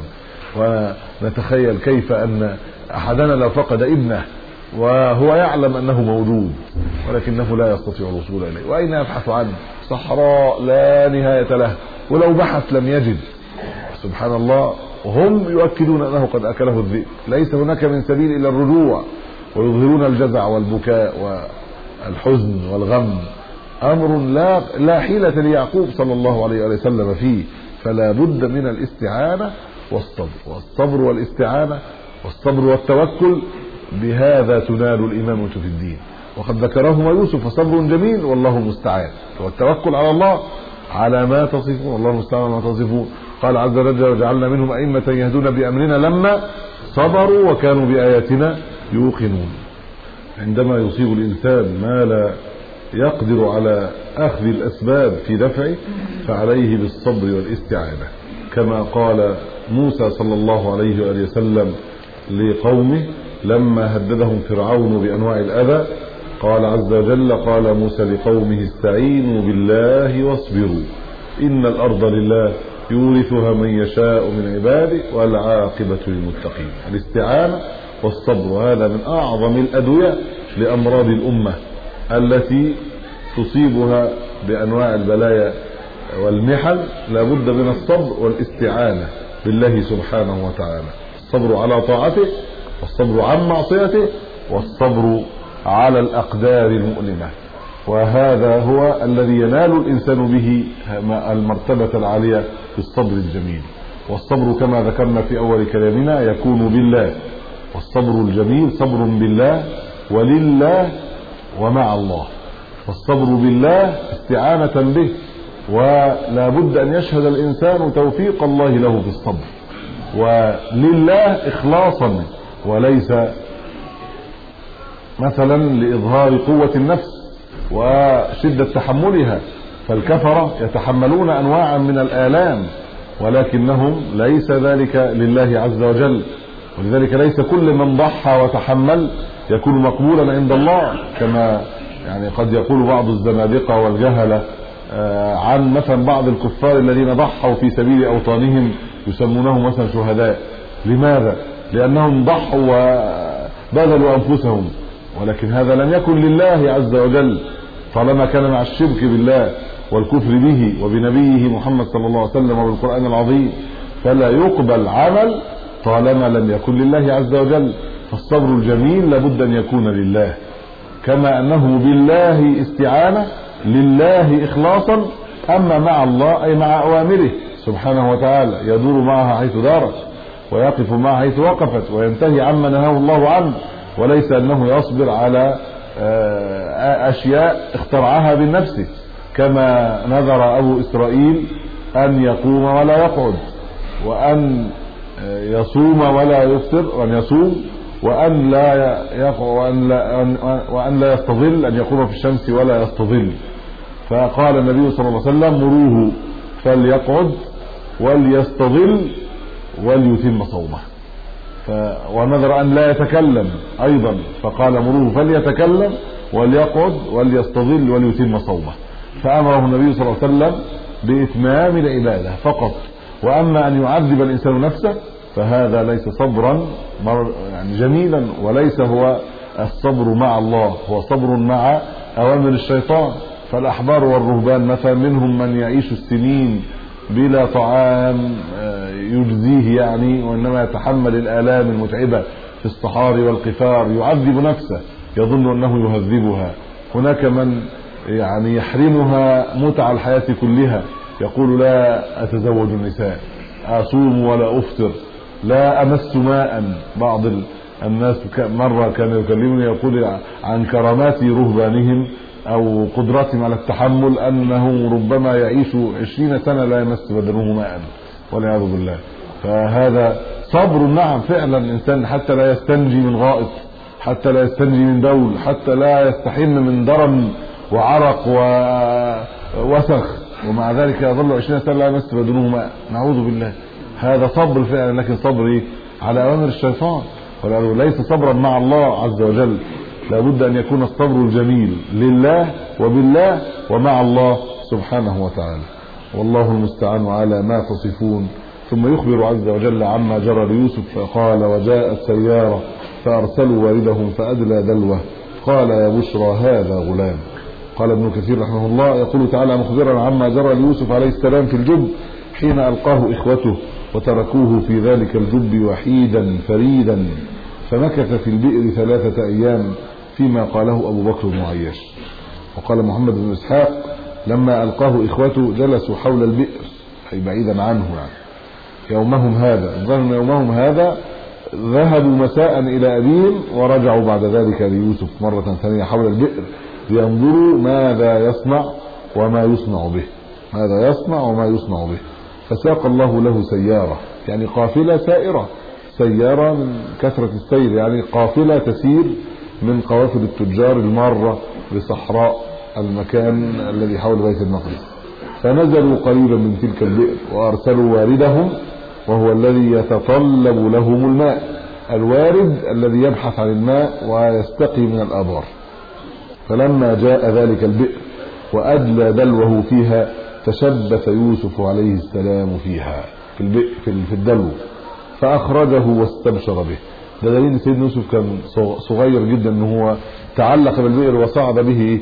ونتخيل كيف أن أحدنا لو فقد ابنه وهو يعلم أنه موجود ولكنه لا يستطيع الوصول إليه، وأين يبحث عنه؟ صحراء لا نهاية له، ولو بحث لم يجد. سبحان الله. وهم يؤكدون أنه قد أكله الذئب، ليس هناك من سبيل إلى الرجوع، ويظهرون الجزع والبكاء والحزن والغم. أمر لا لا حيلة ليعقوب صلى الله عليه وسلم فيه. فلا بد من الاستعانة والصبر، والصبر والاستعانة والصبر والتوكل، بهذا تنال الإمامة في الدين. وقد ذكرهما يوسف، فصبر جميل والله المستعان، والتوكل على الله على ما تصفون، والله المستعان على ما تصفون. قال عز وجل وجعلنا منهم أئمة يهدون بأمرنا لما صبروا وكانوا بآياتنا يوقنون. عندما يصيب الإنسان ما لا يقدر على أخذ الأسباب في دفعه، فعليه بالصبر والاستعانة، كما قال موسى صلى الله عليه وآله وسلم لقومه لما هددهم فرعون بأنواع الأذى. قال عز وجل قال موسى لقومه استعينوا بالله واصبروا إن الأرض لله يورثها من يشاء من عباده والعاقبة للمتقين. الاستعانة والصبر، وهذا من أعظم الأدوية لأمراض الأمة التي تصيبها بأنواع البلايا والمحن. لا بد من الصبر والاستعانة بالله سبحانه وتعالى، الصبر على طاعته، والصبر عن معصيته، والصبر على الأقدار المؤلمة. وهذا هو الذي ينال الإنسان به المرتبة العالية في الصبر الجميل. والصبر كما ذكرنا في أول كلامنا يكون بالله، والصبر الجميل صبر بالله ولله ومع الله. والصبر بالله استعانة به، ولا بد أن يشهد الإنسان توفيق الله له في الصبر، ولله إخلاصا، وليس مثلا لإظهار قوة النفس وشدة تحملها. فالكفرة يتحملون أنواعا من الآلام، ولكنهم ليس ذلك لله عز وجل. ولذلك ليس كل من ضحى وتحمل يكون مقبولا عند الله، كما يعني قد يقول بعض الزنادقة والجهلة عن مثلا بعض الكفار الذين ضحوا في سبيل أوطانهم، يسمونهم مثلا شهداء. لماذا؟ لأنهم ضحوا وبذلوا أنفسهم، ولكن هذا لم يكن لله عز وجل. طالما كان مع الشرك بالله والكفر به وبنبيه محمد صلى الله عليه وسلم وبالقرآن العظيم، فلا يقبل عمل طالما لم يكن لله عز وجل. فالصبر الجميل لابد أن يكون لله، كما أنه بالله استعانة، لله إخلاصا. أما مع الله أي مع أوامره سبحانه وتعالى، يدور معها حيث دارت، ويقف معها حيث وقفت، وينتهي عما نهاه الله عنه، وليس أنه يصبر على أشياء اخترعها بنفسه، كما نذر أبو إسرائيل أن يقوم ولا يقعد، وأن يصوم ولا يفطر، وأن يصوم وأن لا يقع وأن لا, وأن لا يستظل، أن يقوم في الشمس ولا يستظل. فقال النبي صلى الله عليه وسلم مروه فليقعد وليستظل وليتم صومه. ونذر أن لا يتكلم أيضا، فقال مروه فليتكلم وليقعد وليستظل وليتم صومه. فأمره النبي صلى الله عليه وسلم بإتمام العبادة فقط. وأما أن يعذب الإنسان نفسه فهذا ليس صبرا يعني جميلا، وليس هو الصبر مع الله، هو صبر مع أوامر الشيطان. فالأحبار والرهبان مثلا منهم من يعيش السنين بلا طعام يجزيه يعني، وإنما يتحمل الآلام المتعبة في الصحاري والقفار، يعذب نفسه يظن أنه يهذبها. هناك من يعني يحرمها متع الحياة كلها، يقول لا أتزوج النساء، أصوم ولا أفطر، لا أمس ماء. بعض الناس مرة كان يكلمني يقول عن كرامات رهبانهم أو قدراتهم على التحمل أنه ربما يعيش عشرين سنة لا يمس بدنه ماء والعياذ بالله. فهذا صبر نعم فعلا. الإنسان حتى لا يستنجي من غائط، حتى لا يستنجي من بول، حتى لا يستحم من درم وعرق ووسخ، ومع ذلك يظل عشرين سنة لا يمس بدنه ماء، نعوذ بالله. هذا صبر فعلا، لكن صبر على أوامر الشيطان، وليس صبرا مع الله عز وجل. لابد أن يكون الصبر الجميل لله وبالله ومع الله سبحانه وتعالى. والله المستعان على ما تصفون. ثم يخبر عز وجل عما جرى ليوسف فقال وجاءت سيارة فأرسلوا واردهم فأدلى دلوه قال يا بشرى هذا غلام. قال ابن كثير رحمه الله يقول تعالى مخبرا عما جرى ليوسف عليه السلام في الجب حين ألقاه إخوته وتركوه في ذلك الجب وحيدا فريدا، فمكث في البئر ثلاثة أيام فيما قاله أبو بكر بن عياش. وقال محمد بن إسحاق لما ألقاه إخوته جلسوا حول البئر أي بعيدا عنه يعني يومهم هذا، ظن يومهم هذا ذهبوا مساء إلى أبيهم ورجعوا بعد ذلك ليوسف مرة ثانية حول البئر لينظروا ماذا يصنع وما يصنع به، ماذا يصنع وما يصنع به. فساق الله له سيارة يعني قافلة سائرة، سيارة من كثرة السير يعني قافلة تسير من قوافل التجار المارة بصحراء المكان الذي حول بيت المقدس. فنزلوا قريبا من تلك البئر وأرسلوا واردهم وهو الذي يتطلب لهم الماء، الوارد الذي يبحث عن الماء ويستقي من الآبار. فلما جاء ذلك البئر وأدلى دلوه فيها تشبث يوسف عليه السلام فيها في البئر في الدلو فأخرجه واستبشر به. ده دليل سيدنا يوسف كان صغير جدا ان هو تعلق بالبئر وصعد به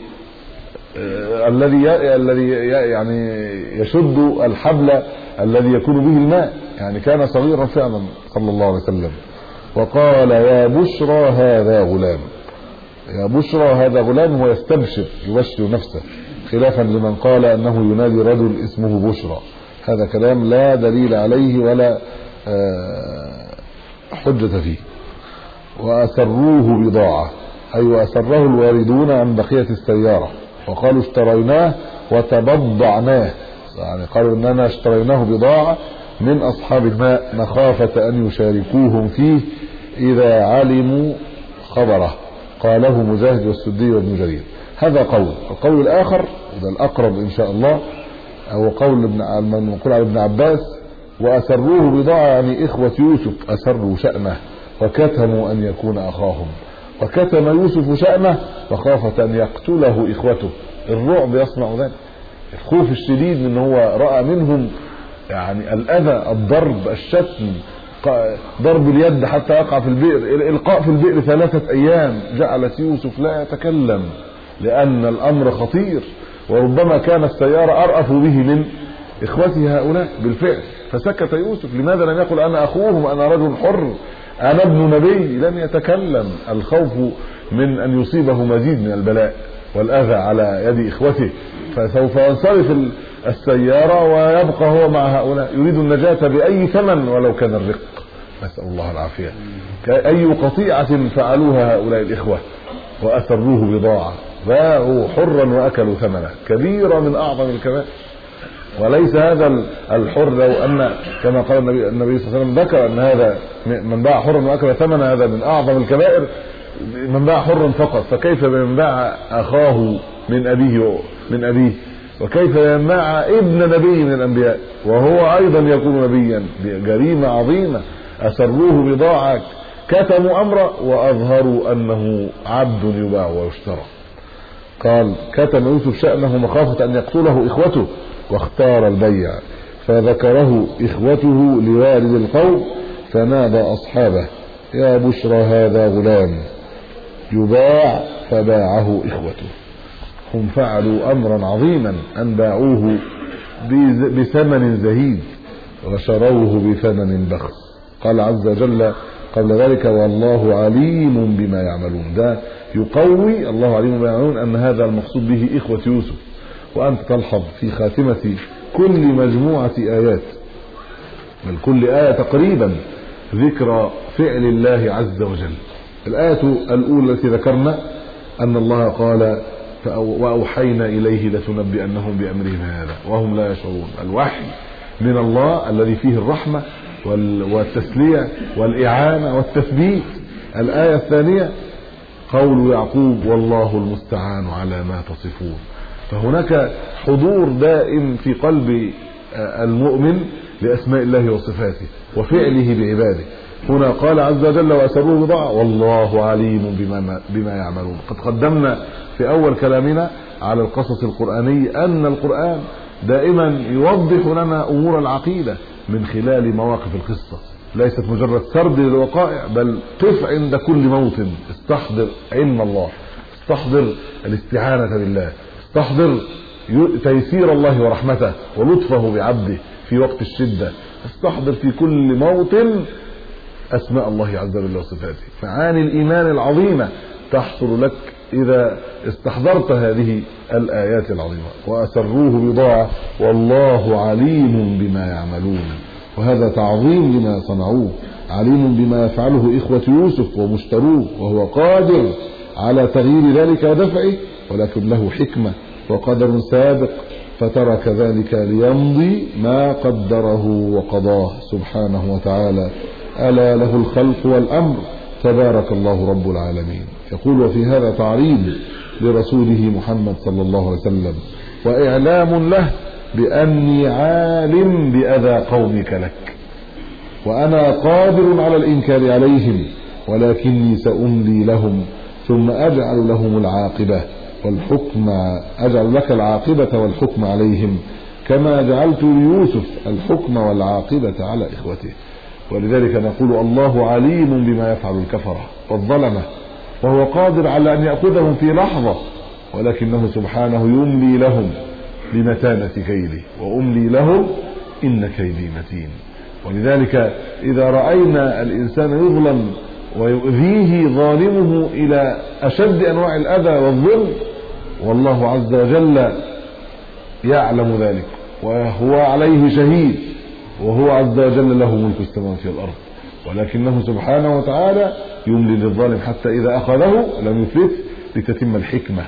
الذي الذي يعني يشد الحبل الذي يكون به الماء، يعني كان صغيرا فعلا صلى الله عليه وسلم. وقال يا بشرى هذا غلام، يا بشرى هذا غلام هو يستبشر يبشر نفسه، خلافا لمن قال انه ينادي رجل اسمه بشرى. هذا كلام لا دليل عليه ولا حجة فيه. وأسروه بضاعة أي وأسره الواردون عن بقية السيارة وقالوا اشتريناه وتبضعناه، يعني قالوا اننا اشتريناه بضاعة من أصحاب الماء مخافة أن يشاركوهم فيه إذا علموا خبره. قاله مجاهد والسدي وابن جرير. هذا قول. القول الآخر وده الأقرب إن شاء الله أو قول ابن المنقول على ابن عباس وأسروه بضاعة يعني إخوة يوسف أسروا شأنه وكتموا أن يكون أخاهم، وكتم يوسف شأنه وخافة أن يقتله إخوته. الرعب يصنع ذلك، الخوف الشديد من هو رأى منهم يعني الأذى، الضرب، الشتم، ضرب اليد حتى يقع في البئر، الإلقاء في البئر ثلاثة أيام جعلت يوسف لا يتكلم لأن الأمر خطير، وربما كان السيارة أرأف به من إخوته هؤلاء بالفعل. فسكت يوسف. لماذا لم يقل أنا أخوهم، أنا رجل حر، أنا ابن نبي؟ لم يتكلم. الخوف من أن يصيبه مزيد من البلاء والأذى على يد إخوته، فسوف ينصرف السيارة ويبقى هو مع هؤلاء يريد النجاة بأي ثمن ولو كان الرق. نسأل الله العافية. أي قطيعة فعلوها هؤلاء الإخوة وأسروه بضاعة، باعوا حرا وأكلوا ثمنه، كبيرة من أعظم الكبائر. وليس هذا الحر، لو أن كما قال النبي, النبي صلى الله عليه وسلم ذكر أن هذا من باع حرا وأكل ثمنه هذا من أعظم الكبائر، من باع حرا فقط، فكيف بمن باع أخاه من أبيه من أبيه وكيف بمن باع ابن نبي من الأنبياء وهو أيضا يكون نبيا؟ جريمة عظيمة. أسروه بضاعة، كتموا أمره وأظهروا أنه عبد يباع ويشترى. قال كتم يوسف شأنه مخافة أن يقتله إخوته واختار البيع، فذكره إخوته لوالد القوم فنادى أصحابه يا بشرى هذا غلام يباع، فباعه إخوته. هم فعلوا أمرا عظيما أن باعوه بثمن زهيد وشروه بثمن بخس. قال عز وجل قبل ذلك والله عليم بما يعملون. ده يقوي الله عليم بما يعملون أن هذا المقصود به إخوة يوسف. وأنت تلحظ في خاتمة كل مجموعة آيات، بل كل آية تقريبا، ذكر فعل الله عز وجل. الآية الأولى التي ذكرنا أن الله قال وأوحينا إليه لتنبئنهم بأمرهم هذا وهم لا يشعرون. الوحي من الله الذي فيه الرحمة والتسلية والإعانة والتثبيت. الآية الثانية قول يعقوب والله المستعان على ما تصفون. فهناك حضور دائم في قلب المؤمن لأسماء الله وصفاته وفعله بعباده. هنا قال عز وجل وأسروه بضاعة والله عليم بما, بما يعملون. قد قدمنا في أول كلامنا على القصص القرآني أن القرآن دائما يوضح لنا أمور العقيدة من خلال مواقف القصة، ليست مجرد سرد للوقائع، بل قف عند كل موطن، استحضر علم الله، استحضر الاستعانة بالله، استحضر تيسير الله ورحمته ولطفه بعبده في وقت الشدة، استحضر في كل موطن أسماء الله عز وجل وصفاته. معاني الإيمان العظيمة تحصل لك إذا استحضرت هذه الآيات العظيمة. وأسروه بضاعة والله عليم بما يعملون. وهذا تعظيم لما صنعوه، عليم بما يفعله إخوة يوسف ومشتروه، وهو قادر على تغيير ذلك ودفعه، ولكن له حكمة وقدر سابق فترك ذلك ليمضي ما قدره وقضاه سبحانه وتعالى. ألا له الخلق والأمر تبارك الله رب العالمين. يقول وفي هذا تعريض لرسوله محمد صلى الله عليه وسلم وإعلام له بأني عالم بأذى قومك لك وأنا قادر على الإنكار عليهم ولكني سأملي لهم ثم أجعل لهم العاقبة والحكم، أجعل لك العاقبة والحكم عليهم كما جعلت ليوسف الحكم والعاقبة على إخوته. ولذلك نقول الله عليم بما يفعل الكفرة والظلمة، وهو قادر على أن يأخذهم في لحظة، ولكنه سبحانه يملي لهم لمتانة كيده وأملي لهم إن كيدي متين. ولذلك إذا رأينا الإنسان يظلم ويؤذيه ظالمه إلى أشد أنواع الأذى والظلم والله عز وجل يعلم ذلك وهو عليه شهيد، وهو عز وجل له ملك السماوات والأرض، ولكنه سبحانه وتعالى يملي للظالم حتى إذا أخذه لم يفلت لتتم الحكمة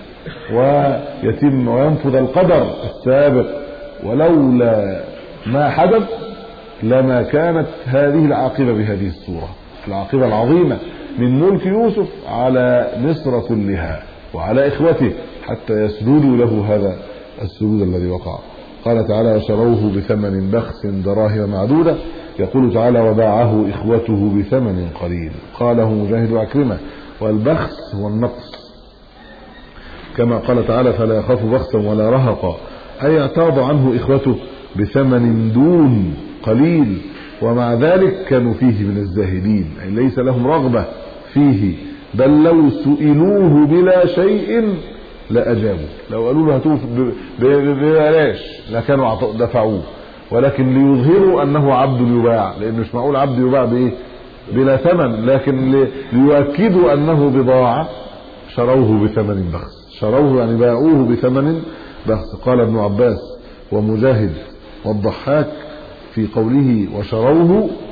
ويتم وينفذ القدر السابق. ولولا ما حدث لما كانت هذه العاقبة بهذه الصورة، العاقبة العظيمة من ملك يوسف على مصر كلها وعلى إخوته حتى يسجدوا له هذا السجود الذي وقع. قال تعالى وشروه بثمن بخس دراهم معدودة. يقول تعالى وباعه إخوته بثمن قليل. قاله مجاهد وعكرمة. والبخس هو النقص كما قال تعالى فلا يخاف بخسا ولا رهقا، أي اعتاض عنه إخوته بثمن دون قليل، ومع ذلك كانوا فيه من الزاهدين، أي ليس لهم رغبة فيه، بل لو سئلوه بلا شيء لأجابوا. لو قالوا له هاتوه ببلاش لكانوا دفعوه، ولكن ليظهروا أنه عبد يباع، لأنه مش معقول عبد يباع بإيه بلا ثمن، لكن ليؤكدوا أنه بضاعة شروه بثمن بخس. شروه يعني باعوه بثمن بخس. قال ابن عباس ومجاهد والضحاك في قوله وشروه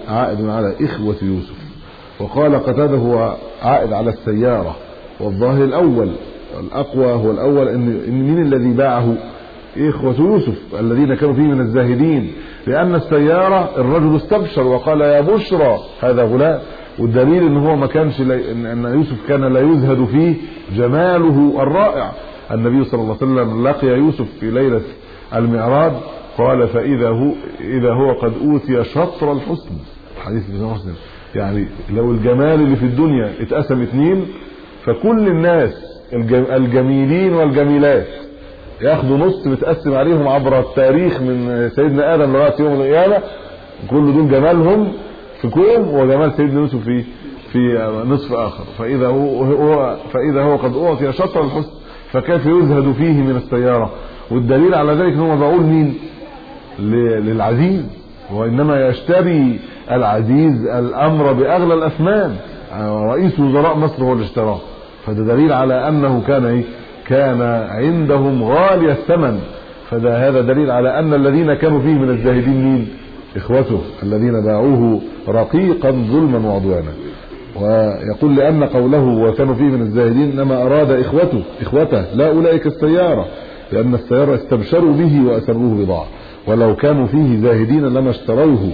عائد على إخوة يوسف. وقال قتاده هو عائد على السيارة، والظاهر الأول الأقوى هو الأول، إن مين الذي باعه؟ إخوة يوسف الذين كانوا فيه من الزاهدين، لأن السيارة الرجل استبشر وقال يا بشرى هذا غلام، والدليل إن هو ما كانش لي... إن يوسف كان لا يزهد فيه جماله الرائع. النبي صلى الله عليه وسلم لقي يوسف في ليلة المعراج قال فإذا هو إذا هو قد أوتي شطر الحسن، حديث ابن مسلم، يعني لو الجمال اللي في الدنيا اتقسم اتنين فكل الناس الجميلين والجميلات ياخدوا نص متقسم عليهم عبر التاريخ من سيدنا آدم لغاية يوم القيامة، كل دول جمالهم في كوم وجمال سيدنا يوسف في في نصف آخر. فإذا هو فإذا هو قد أعطي شطر الحسن فكيف يزهد فيه من السيارة؟ والدليل على ذلك انه بقول مين للعزيز، وإنما يشتري العزيز الأمر بأغلى الأثمان، رئيس وزراء مصر هو اللي اشتراه، فده دليل على أنه كان ايه كان عندهم غالي الثمن. فده هذا دليل على أن الذين كانوا فيه من الزاهدين مين؟ إخوته الذين باعوه رقيقا ظلما وعدوانا. ويقول لأن قوله وكانوا فيه من الزاهدين إنما أراد إخوته إخوته لا أولئك السيارة، لأن السيارة استبشروا به وأسروه بضاعة، ولو كانوا فيه زاهدين لما اشتروه،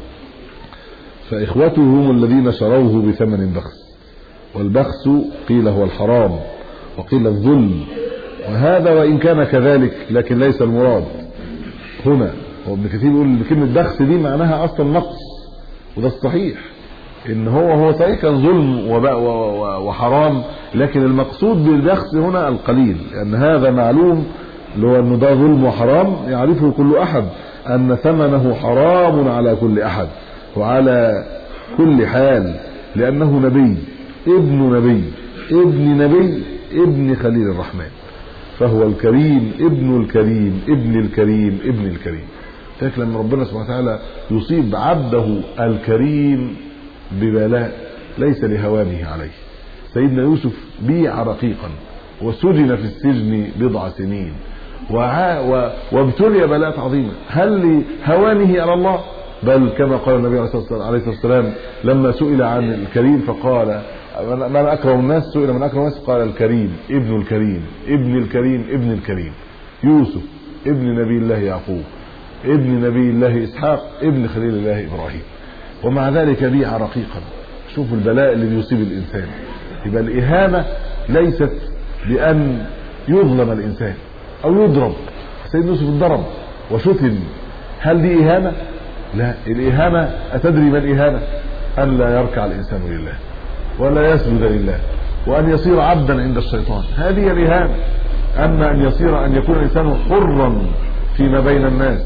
فإخوته هم الذين شروه بثمن بخس. والبخس قيل هو الحرام وقيل الظلم، وهذا وإن كان كذلك لكن ليس المراد هنا. وابن كثير يقول كلمة بخس دي معناها أصلا نقص، وده الصحيح ان هو هو صحيح كان ظلم وحرام، لكن المقصود بالبخس هنا القليل، لأن هذا معلوم لو انه ده ظلم وحرام يعرفه كل أحد أن ثمنه حرام على كل أحد وعلى كل حال، لأنه نبي ابن نبي ابن نبي ابن خليل الرحمن، فهو الكريم ابن الكريم ابن الكريم ابن الكريم. لكن لما ربنا سبحانه وتعالى يصيب عبده الكريم ببلاء ليس لهوانه عليه. سيدنا يوسف بيع رقيقا وسجن في السجن بضع سنين وابتلي بلاء عظيمة، هل لهوانه على الله؟ بل كما قال النبي عليه الصلاة والسلام لما سئل عن الكريم فقال من أكرم الناس، سئل من أكرم الناس قال الكريم ابن الكريم ابن الكريم ابن الكريم. يوسف ابن نبي الله يعقوب ابن نبي الله إسحاق ابن خليل الله إبراهيم، ومع ذلك بيع رقيقا. شوف البلاء اللي بيصيب الإنسان. يبقى الإهانة ليست بأن يظلم الإنسان أو يضرب. سيدنا يوسف اتضرب وشتم، هل دي إهانة؟ لا، الإهانة أتدري ما الإهانة؟ أن لا يركع الإنسان لله ولا يسجد لله وأن يصير عبدا عند الشيطان، هذه الإهانة. أما أن يصير أن يكون الإنسان حرا فيما بين الناس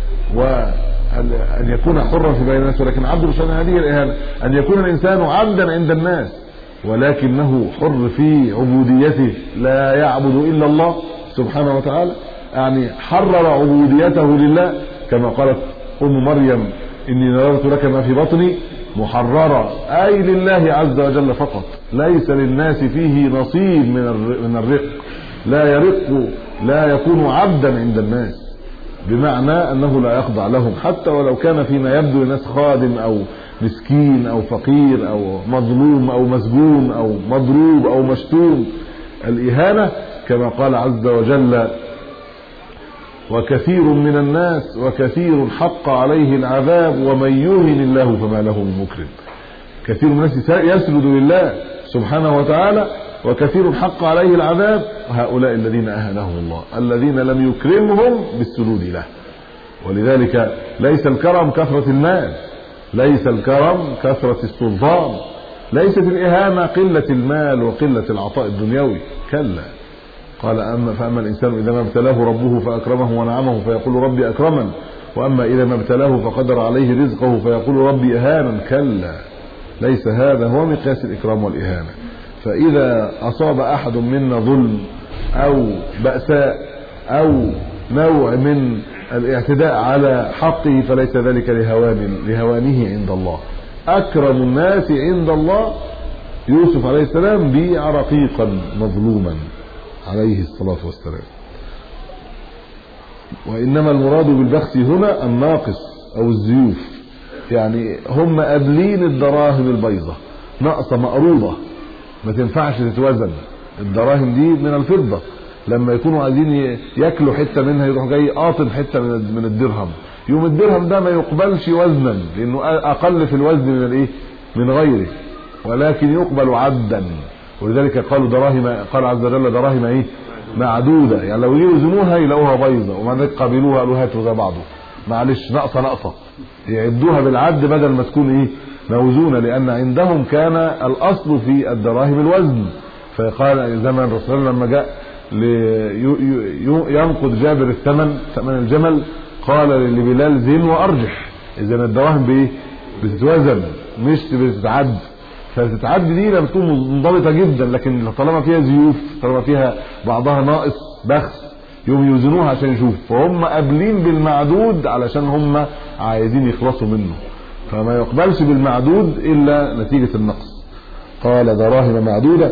وأن يكون حرا في بين الناس ولكن عبد الشيطان، هذه الإهانة. أن يكون الإنسان عبدا عند الناس ولكنه حر في عبوديته لا يعبد إلا الله سبحانه وتعالى، يعني حرر عبوديته لله كما قالت أم مريم إني نذرت لك ما في بطني محررة، أي لله عز وجل فقط، ليس للناس فيه نصيب من الرق، لا يرق لا يكون عبدا عند الناس، بمعنى أنه لا يخضع لهم حتى ولو كان فيما يبدو للناس خادم أو مسكين أو فقير أو مظلوم أو مسجون أو مضروب أو مشتوم. الإهانة كما قال عز وجل وكثير من الناس وكثير حق عليه العذاب ومن يهن الله فما له من مكرم. كثير من الناس يسجد لله سبحانه وتعالى وكثير حق عليه العذاب، هؤلاء الذين أهانهم الله الذين لم يكرمهم بالسجود له. ولذلك ليس الكرم كثرة المال، ليس الكرم كثرة السلطان، ليست الإهانة قلة المال وقلة العطاء الدنيوي، كلا. قال أما فأما الإنسان إذا ما ابتلاه ربه فأكرمه ونعمه فيقول ربي أكرمن، وأما إذا ما ابتلاه فقدر عليه رزقه فيقول ربي أهانا، كلا. ليس هذا هو مقياس الإكرام والإهانة. فإذا أصاب أحد منا ظلم أو بأساء أو نوع من الاعتداء على حقه فليس ذلك لهوان لهوانه عند الله. أكرم الناس عند الله يوسف عليه السلام بيع رقيقا مظلوما عليه الصلاة والسلام. وإنما المراد بالبخس هنا الناقص أو الزيوف، يعني هم قابلين الدراهم البيضة ناقصة مقروضة ما تنفعش تتوزن. الدراهم دي من الفضة، لما يكونوا عايزين ياكلوا حتة منها يروح جاي قاطن حتة من الدرهم، يوم الدرهم ده ما يقبلش وزنا لانه اقل في الوزن من الايه من غيره، ولكن يقبل عدا. ولذلك قالوا دراهم، قال عز وجل دراهم ايه معدودة، يعني لو يوزنوها يلاقوها بيضة وما ذلك قابلوها قالوا هاتوا زي بعضه معلش ناقصة ناقصة، يعدوها بالعد بدل ما تكون ايه موزونة، لان عندهم كان الاصل في الدراهم الوزن. فقال زمن الرسول لما جاء ينقض جابر الثمن ثمن الجمل قال لبلال زين وارجح، اذا الدراهم بايه بتتوزن مش بتتعد. فبتتعد دي لما تكون منضبطه جدا، لكن طالما فيها زيوف طالما فيها بعضها ناقص بخس يوم يوزنوها عشان يشوف، فهم قابلين بالمعدود علشان هم عايزين يخلصوا منه، فما يقبلش بالمعدود الا نتيجه النقص. قال دراهم معدوده.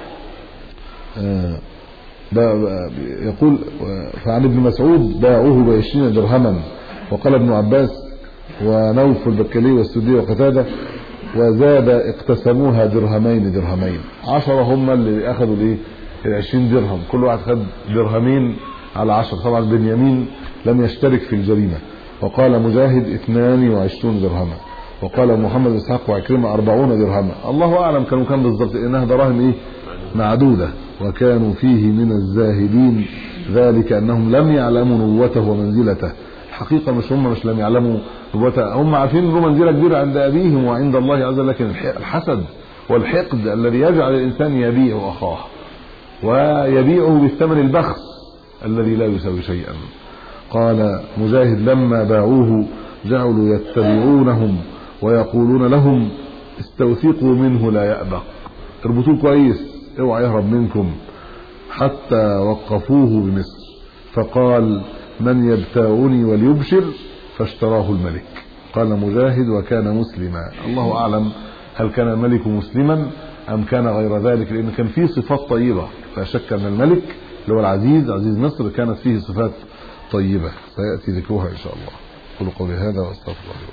آه يقول فعن ابن مسعود باعوه بعشرين درهما. وقال ابن عباس ونوف البكالي والسدي وقتاده وزاد اقتسموها درهمين درهمين، عشرة هم اللي اخذوا الايه العشرين درهم، كل واحد خد درهمين على عشر. طبعا بنيامين لم يشترك في الجريمة. وقال مجاهد اثنان وعشرون درهما. وقال محمد اسحاق وعكرمة أربعون درهما. الله اعلم كانوا كام بالضبط، انها دراهم ايه معدودة. وكانوا فيه من الزاهدين ذلك انهم لم يعلموا نبوته ومنزلته. حقيقة مش هم مش لم يعلموا نبوته، هم عارفين له منزلة كبيرة عند ابيهم وعند الله عز وجل، لكن الحسد والحقد الذي يجعل الانسان يبيع اخاه ويبيعه بالثمن البخس الذي لا يساوي شيئا. قال مجاهد لما باعوه جعلوا يتبعونهم ويقولون لهم استوثقوا منه لا يأبق، اربطوه كويس اوعى يهرب منكم، حتى وقفوه بمصر فقال من يبتاعني وليبشر فاشتراه الملك. قال مجاهد وكان مسلما. الله اعلم هل كان الملك مسلما ام كان غير ذلك، لان كان فيه صفات طيبة، لا شك ان الملك اللي هو العزيز عزيز مصر كانت فيه صفات طيبة سيأتي ذكرها ان شاء الله. قولوا قولي هذا واستغفر الله.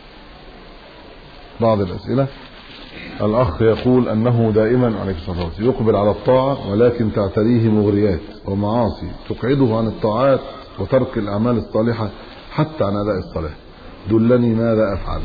بعض الاسئلة. الاخ يقول انه دائما عليه الصلاة والسلام يقبل على الطاعة ولكن تعتريه مغريات ومعاصي تقعده عن الطاعات وترك الاعمال الصالحة حتى عن اداء الصلاة، دلني ماذا افعل.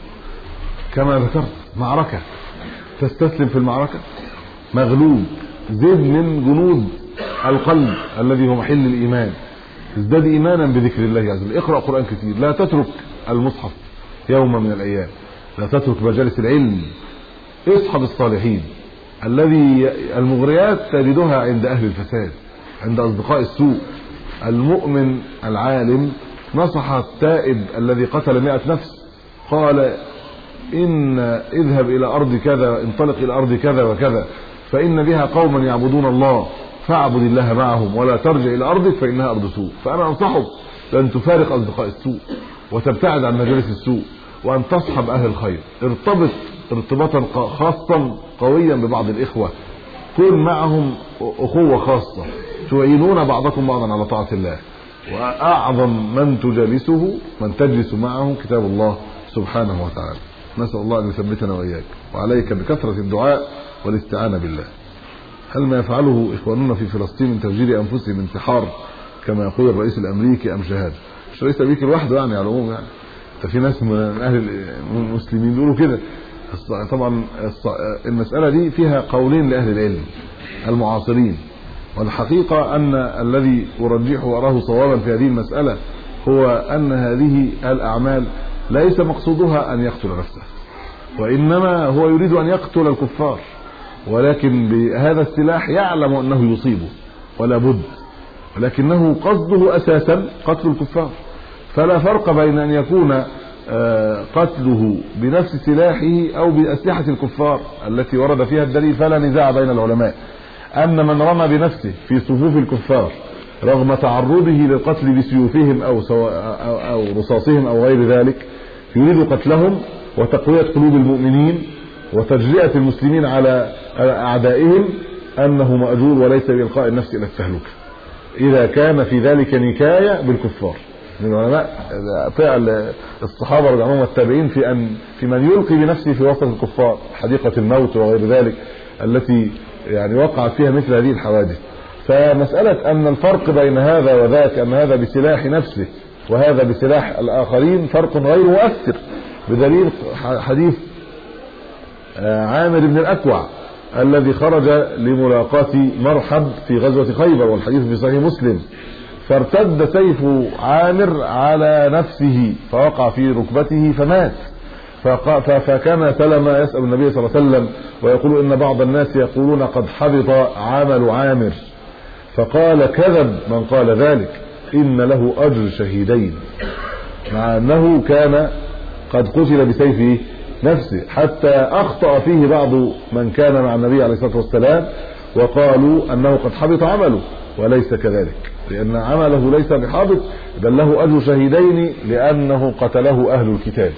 كما ذكرت معركة تستسلم في المعركة مغلوب، زد من جنود القلب الذي هو محل الايمان، ازداد ايمانا بذكر الله عز وجل، اقرأ قرآن كثير، لا تترك المصحف يوم من الايام، لا تترك مجالس العلم، اصحب الصالحين. الذي المغريات تجدها عند اهل الفساد، عند اصدقاء السوء. المؤمن العالم نصح التائب الذي قتل مئة نفس قال ان اذهب الى ارض كذا، انطلق الى ارض كذا وكذا فان بها قوما يعبدون الله فاعبد الله معهم ولا ترجع الى ارضك فانها ارض سوء. فانا انصحك بان تفارق اصدقاء السوء وتبتعد عن مجالس السوء وان تصحب اهل الخير. ارتبط ارتباطا خاصا قويا ببعض الاخوة، كن معهم اخوة خاصة تعينون بعضكم بعضا على طاعة الله. واعظم من تجالسه من تجلس معه كتاب الله سبحانه وتعالى. نسأل الله ان يثبتنا واياك. وعليك بكثرة الدعاء والاستعانة بالله. هل ما يفعله اخواننا في فلسطين من تفجير انفسهم انتحار كما يقول الرئيس الامريكي ام شهادة؟ مش الرئيس الامريكي لوحده يعني على العموم، يعني في ناس من اهل المسلمين بيقولوا كده. طبعا المسألة دي فيها قولين لأهل العلم المعاصرين، والحقيقة أن الذي أرجحه وأراه صوابا في هذه المسألة هو أن هذه الأعمال ليس مقصودها أن يقتل نفسه، وإنما هو يريد أن يقتل الكفار، ولكن بهذا السلاح يعلم أنه يصيبه ولا بد، ولكنه قصده أساسا قتل الكفار. فلا فرق بين أن يكون قتله بنفس سلاحه او باسلحه الكفار التي ورد فيها الدليل. فلا نزاع بين العلماء ان من رمى بنفسه في صفوف الكفار رغم تعرضه للقتل بسيوفهم او او رصاصهم او غير ذلك يريد قتلهم وتقويه قلوب المؤمنين وتجرئه المسلمين على اعدائهم انه ماجور وليس بإلقاء النفس الى التهلكه اذا كان في ذلك نكايه بالكفار. من العلماء فعل الصحابه رضي الله عنهم والتابعين في ان في من يلقي بنفسه في وسط الكفار، حديقه الموت وغير ذلك التي يعني وقعت فيها مثل هذه الحوادث. فمساله ان الفرق بين هذا وذاك ان هذا بسلاح نفسه وهذا بسلاح الاخرين فرق غير مؤثر، بدليل حديث عامر بن الاكوع الذي خرج لملاقاة مرحب في غزوة خيبر، والحديث في صحيح مسلم، فارتد سيف عامر على نفسه فوقع في ركبته فمات. فكان سلمة يسأل النبي صلى الله عليه وسلم ويقول إن بعض الناس يقولون قد حبط عمل عامر، فقال كذب من قال ذلك، إن له أجر شهيدين، مع أنه كان قد قتل بسيفه نفسه، حتى أخطأ فيه بعض من كان مع النبي عليه الصلاة والسلام وقالوا أنه قد حبط عمله، وليس كذلك، لأن عمله ليس بحابط بل له أجر شهيدين لأنه قتله أهل الكتاب.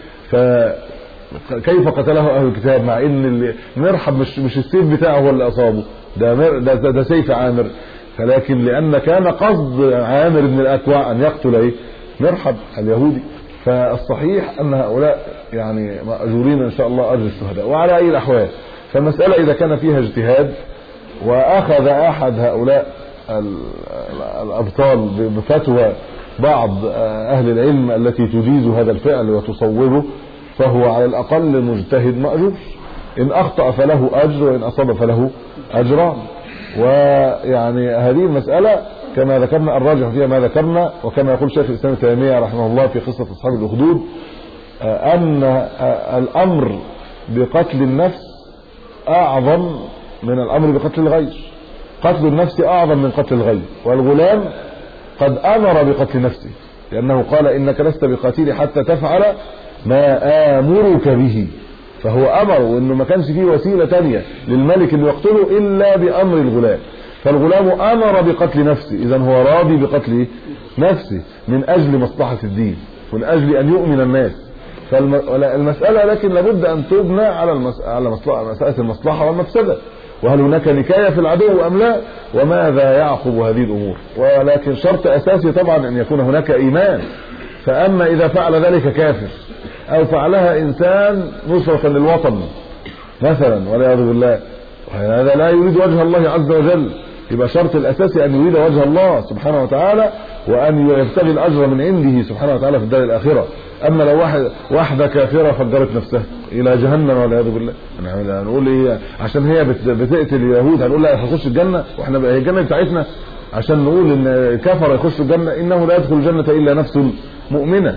فكيف قتله أهل الكتاب مع أن مرحب مش, مش السيف بتاعه هو اللي أصابه، ده, ده, ده, ده سيف عامر، فلكن لأن كان قصد عامر بن الأكوع أن يقتل إيه؟ مرحب اليهودي. فالصحيح أن هؤلاء يعني مأجورين إن شاء الله أجر الشهداء. وعلى أي الأحوال فالمسألة إذا كان فيها اجتهاد وأخذ أحد هؤلاء الأبطال بفتوى بعض أهل العلم التي تجيز هذا الفعل وتصوبه، فهو على الأقل مجتهد مأجور، إن أخطأ فله أجر وإن أصاب فله أجران. ويعني هذه المسألة كما ذكرنا الراجح فيها ما ذكرنا، وكما يقول شيخ الإسلام ابن تيمية رحمه الله في قصة أصحاب الأخدود أن الأمر بقتل النفس أعظم من الأمر بقتل الغير، قتل النفس أعظم من قتل الغير، والغلام قد أمر بقتل نفسه لأنه قال إنك لست بقاتل حتى تفعل ما آمرك به، فهو أمر، وإنه ما كانش فيه وسيلة تانية للملك أن يقتله إلا بأمر الغلام، فالغلام أمر بقتل نفسه، إذن هو راضي بقتل نفسه من أجل مصلحة الدين ومن أجل أن يؤمن الناس. فالمسألة لكن لابد أن تبنى على على مسألة المصلحة والمفسدة، وهل هناك نكاية في العدو أم لا، وماذا يعقب هذه الأمور. ولكن شرط أساسي طبعا أن يكون هناك إيمان، فأما إذا فعل ذلك كافر أو فعلها إنسان نصرة للوطن مثلا والعياذ بالله، هذا لا يريد وجه الله عز وجل، يبقى شرط الأساسي أن يريد وجه الله سبحانه وتعالى وأن يبتغي الأجر من عنده سبحانه وتعالى في الدار الآخرة. أما لو واحد واحدة كافرة فجرت نفسها إلى جهنم والعياذ بالله، هنقول إيه عشان هي بتقتل اليهود هنقول لا هتخش الجنة وإحنا بقى الجنة بتاعتنا عشان نقول إن كفر يخش الجنة؟ إنه لا يدخل الجنة إلا نفس مؤمنة.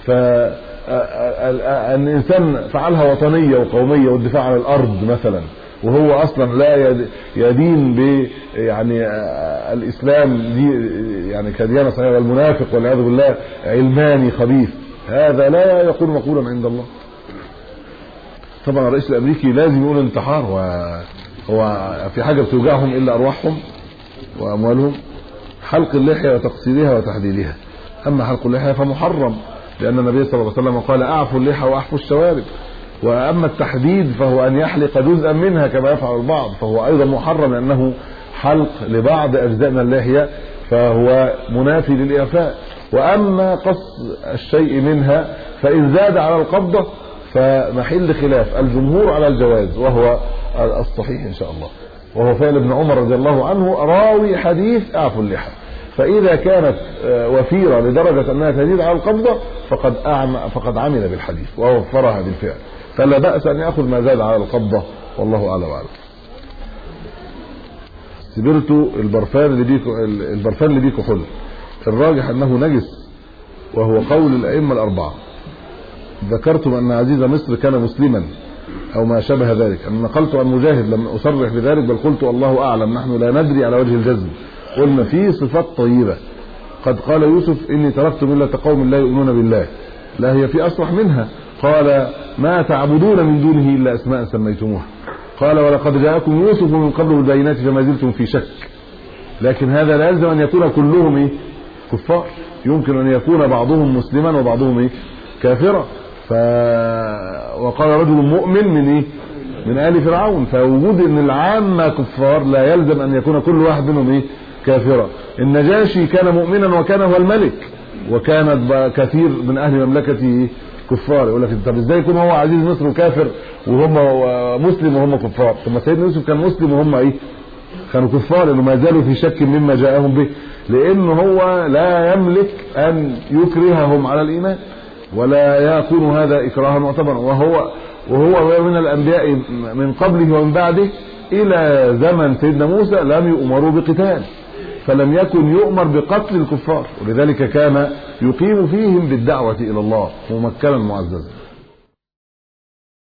فأن الإنسان فعلها وطنية وقومية والدفاع عن الأرض مثلا، وهو اصلا لا يدين ب يعني الاسلام دي يعني كديانه صحيحه، والمنافق والعياذ بالله علماني خبيث، هذا لا يكون مقبولا عند الله. طبعا الرئيس الامريكي لازم يقول انتحار، وهو في حاجه بتوجعهم الا ارواحهم واموالهم، حلق اللحيه وتقصيرها وتحديدها. اما حلق اللحيه فمحرم، لان النبي صلى الله عليه وسلم قال اعفوا اللحى واحفوا الشوارب، واما التحديد فهو ان يحلق جزءا منها كما يفعل البعض، فهو ايضا محرم لانه حلق لبعض اجزاء من اللحيه فهو منافي للاعفاء. واما قص الشيء منها فان زاد على القبضه فمحل خلاف، الجمهور على الجواز وهو الصحيح ان شاء الله، وهو فعل ابن عمر رضي الله عنه راوي حديث اعفوا اللحى، فاذا كانت وفيره لدرجه انها تزيد على القبضه فقد أعمى فقد عمل بالحديث ووفرها بالفعل، فلا بأس أن يأخذ ما زاد على القبضة، والله أعلم وأعلم. سبرتوا البرفان اللي بيكو البرفان اللي بيكو حل، الراجح أنه نجس، وهو قول الأئمة الأربعة. ذكرتم أن عزيز مصر كان مسلما أو ما شابه ذلك، أنا نقلت عن مجاهد لم أصرح بذلك بل قلت الله أعلم، نحن لا ندري على وجه الجزم، قلنا فيه صفات طيبة. قد قال يوسف إني تركت ملة قوم لا يؤمنون بالله، لا هي في أصلح منها، قال ما تعبدون من دونه إلا أسماء سميتموها، قال ولقد جاءكم يوسف من قبل بالبينات فما زلتم في شك، لكن هذا لا يلزم أن يكون كلهم إيه؟ كفار، يمكن أن يكون بعضهم مسلما وبعضهم إيه؟ كافرا. ف... وقال رجل مؤمن من إيه؟ من آل فرعون، فوجود أن العامة كفار لا يلزم أن يكون كل واحد منهم إيه؟ كافرا. النجاشي كان مؤمنا وكان هو الملك، وكانت كثير من اهل مملكته كفار. يقول لك طب ازاي يكون هو عزيز مصر وكافر وهم مسلم وهم كفار؟ ثم سيدنا يوسف كان مسلم وهم ايه كانوا كفار، لانه ما زالوا في شك مما جاءهم به، لانه هو لا يملك ان يكرههم على الايمان ولا يكون هذا اكراها معتبرا، وهو وهو من الانبياء من قبله ومن بعده الى زمن سيدنا موسى لم يؤمروا بقتال، فلم يكن يؤمر بقتل الكفار، ولذلك كان يقيم فيهم بالدعوة الى الله ممكنا معززا.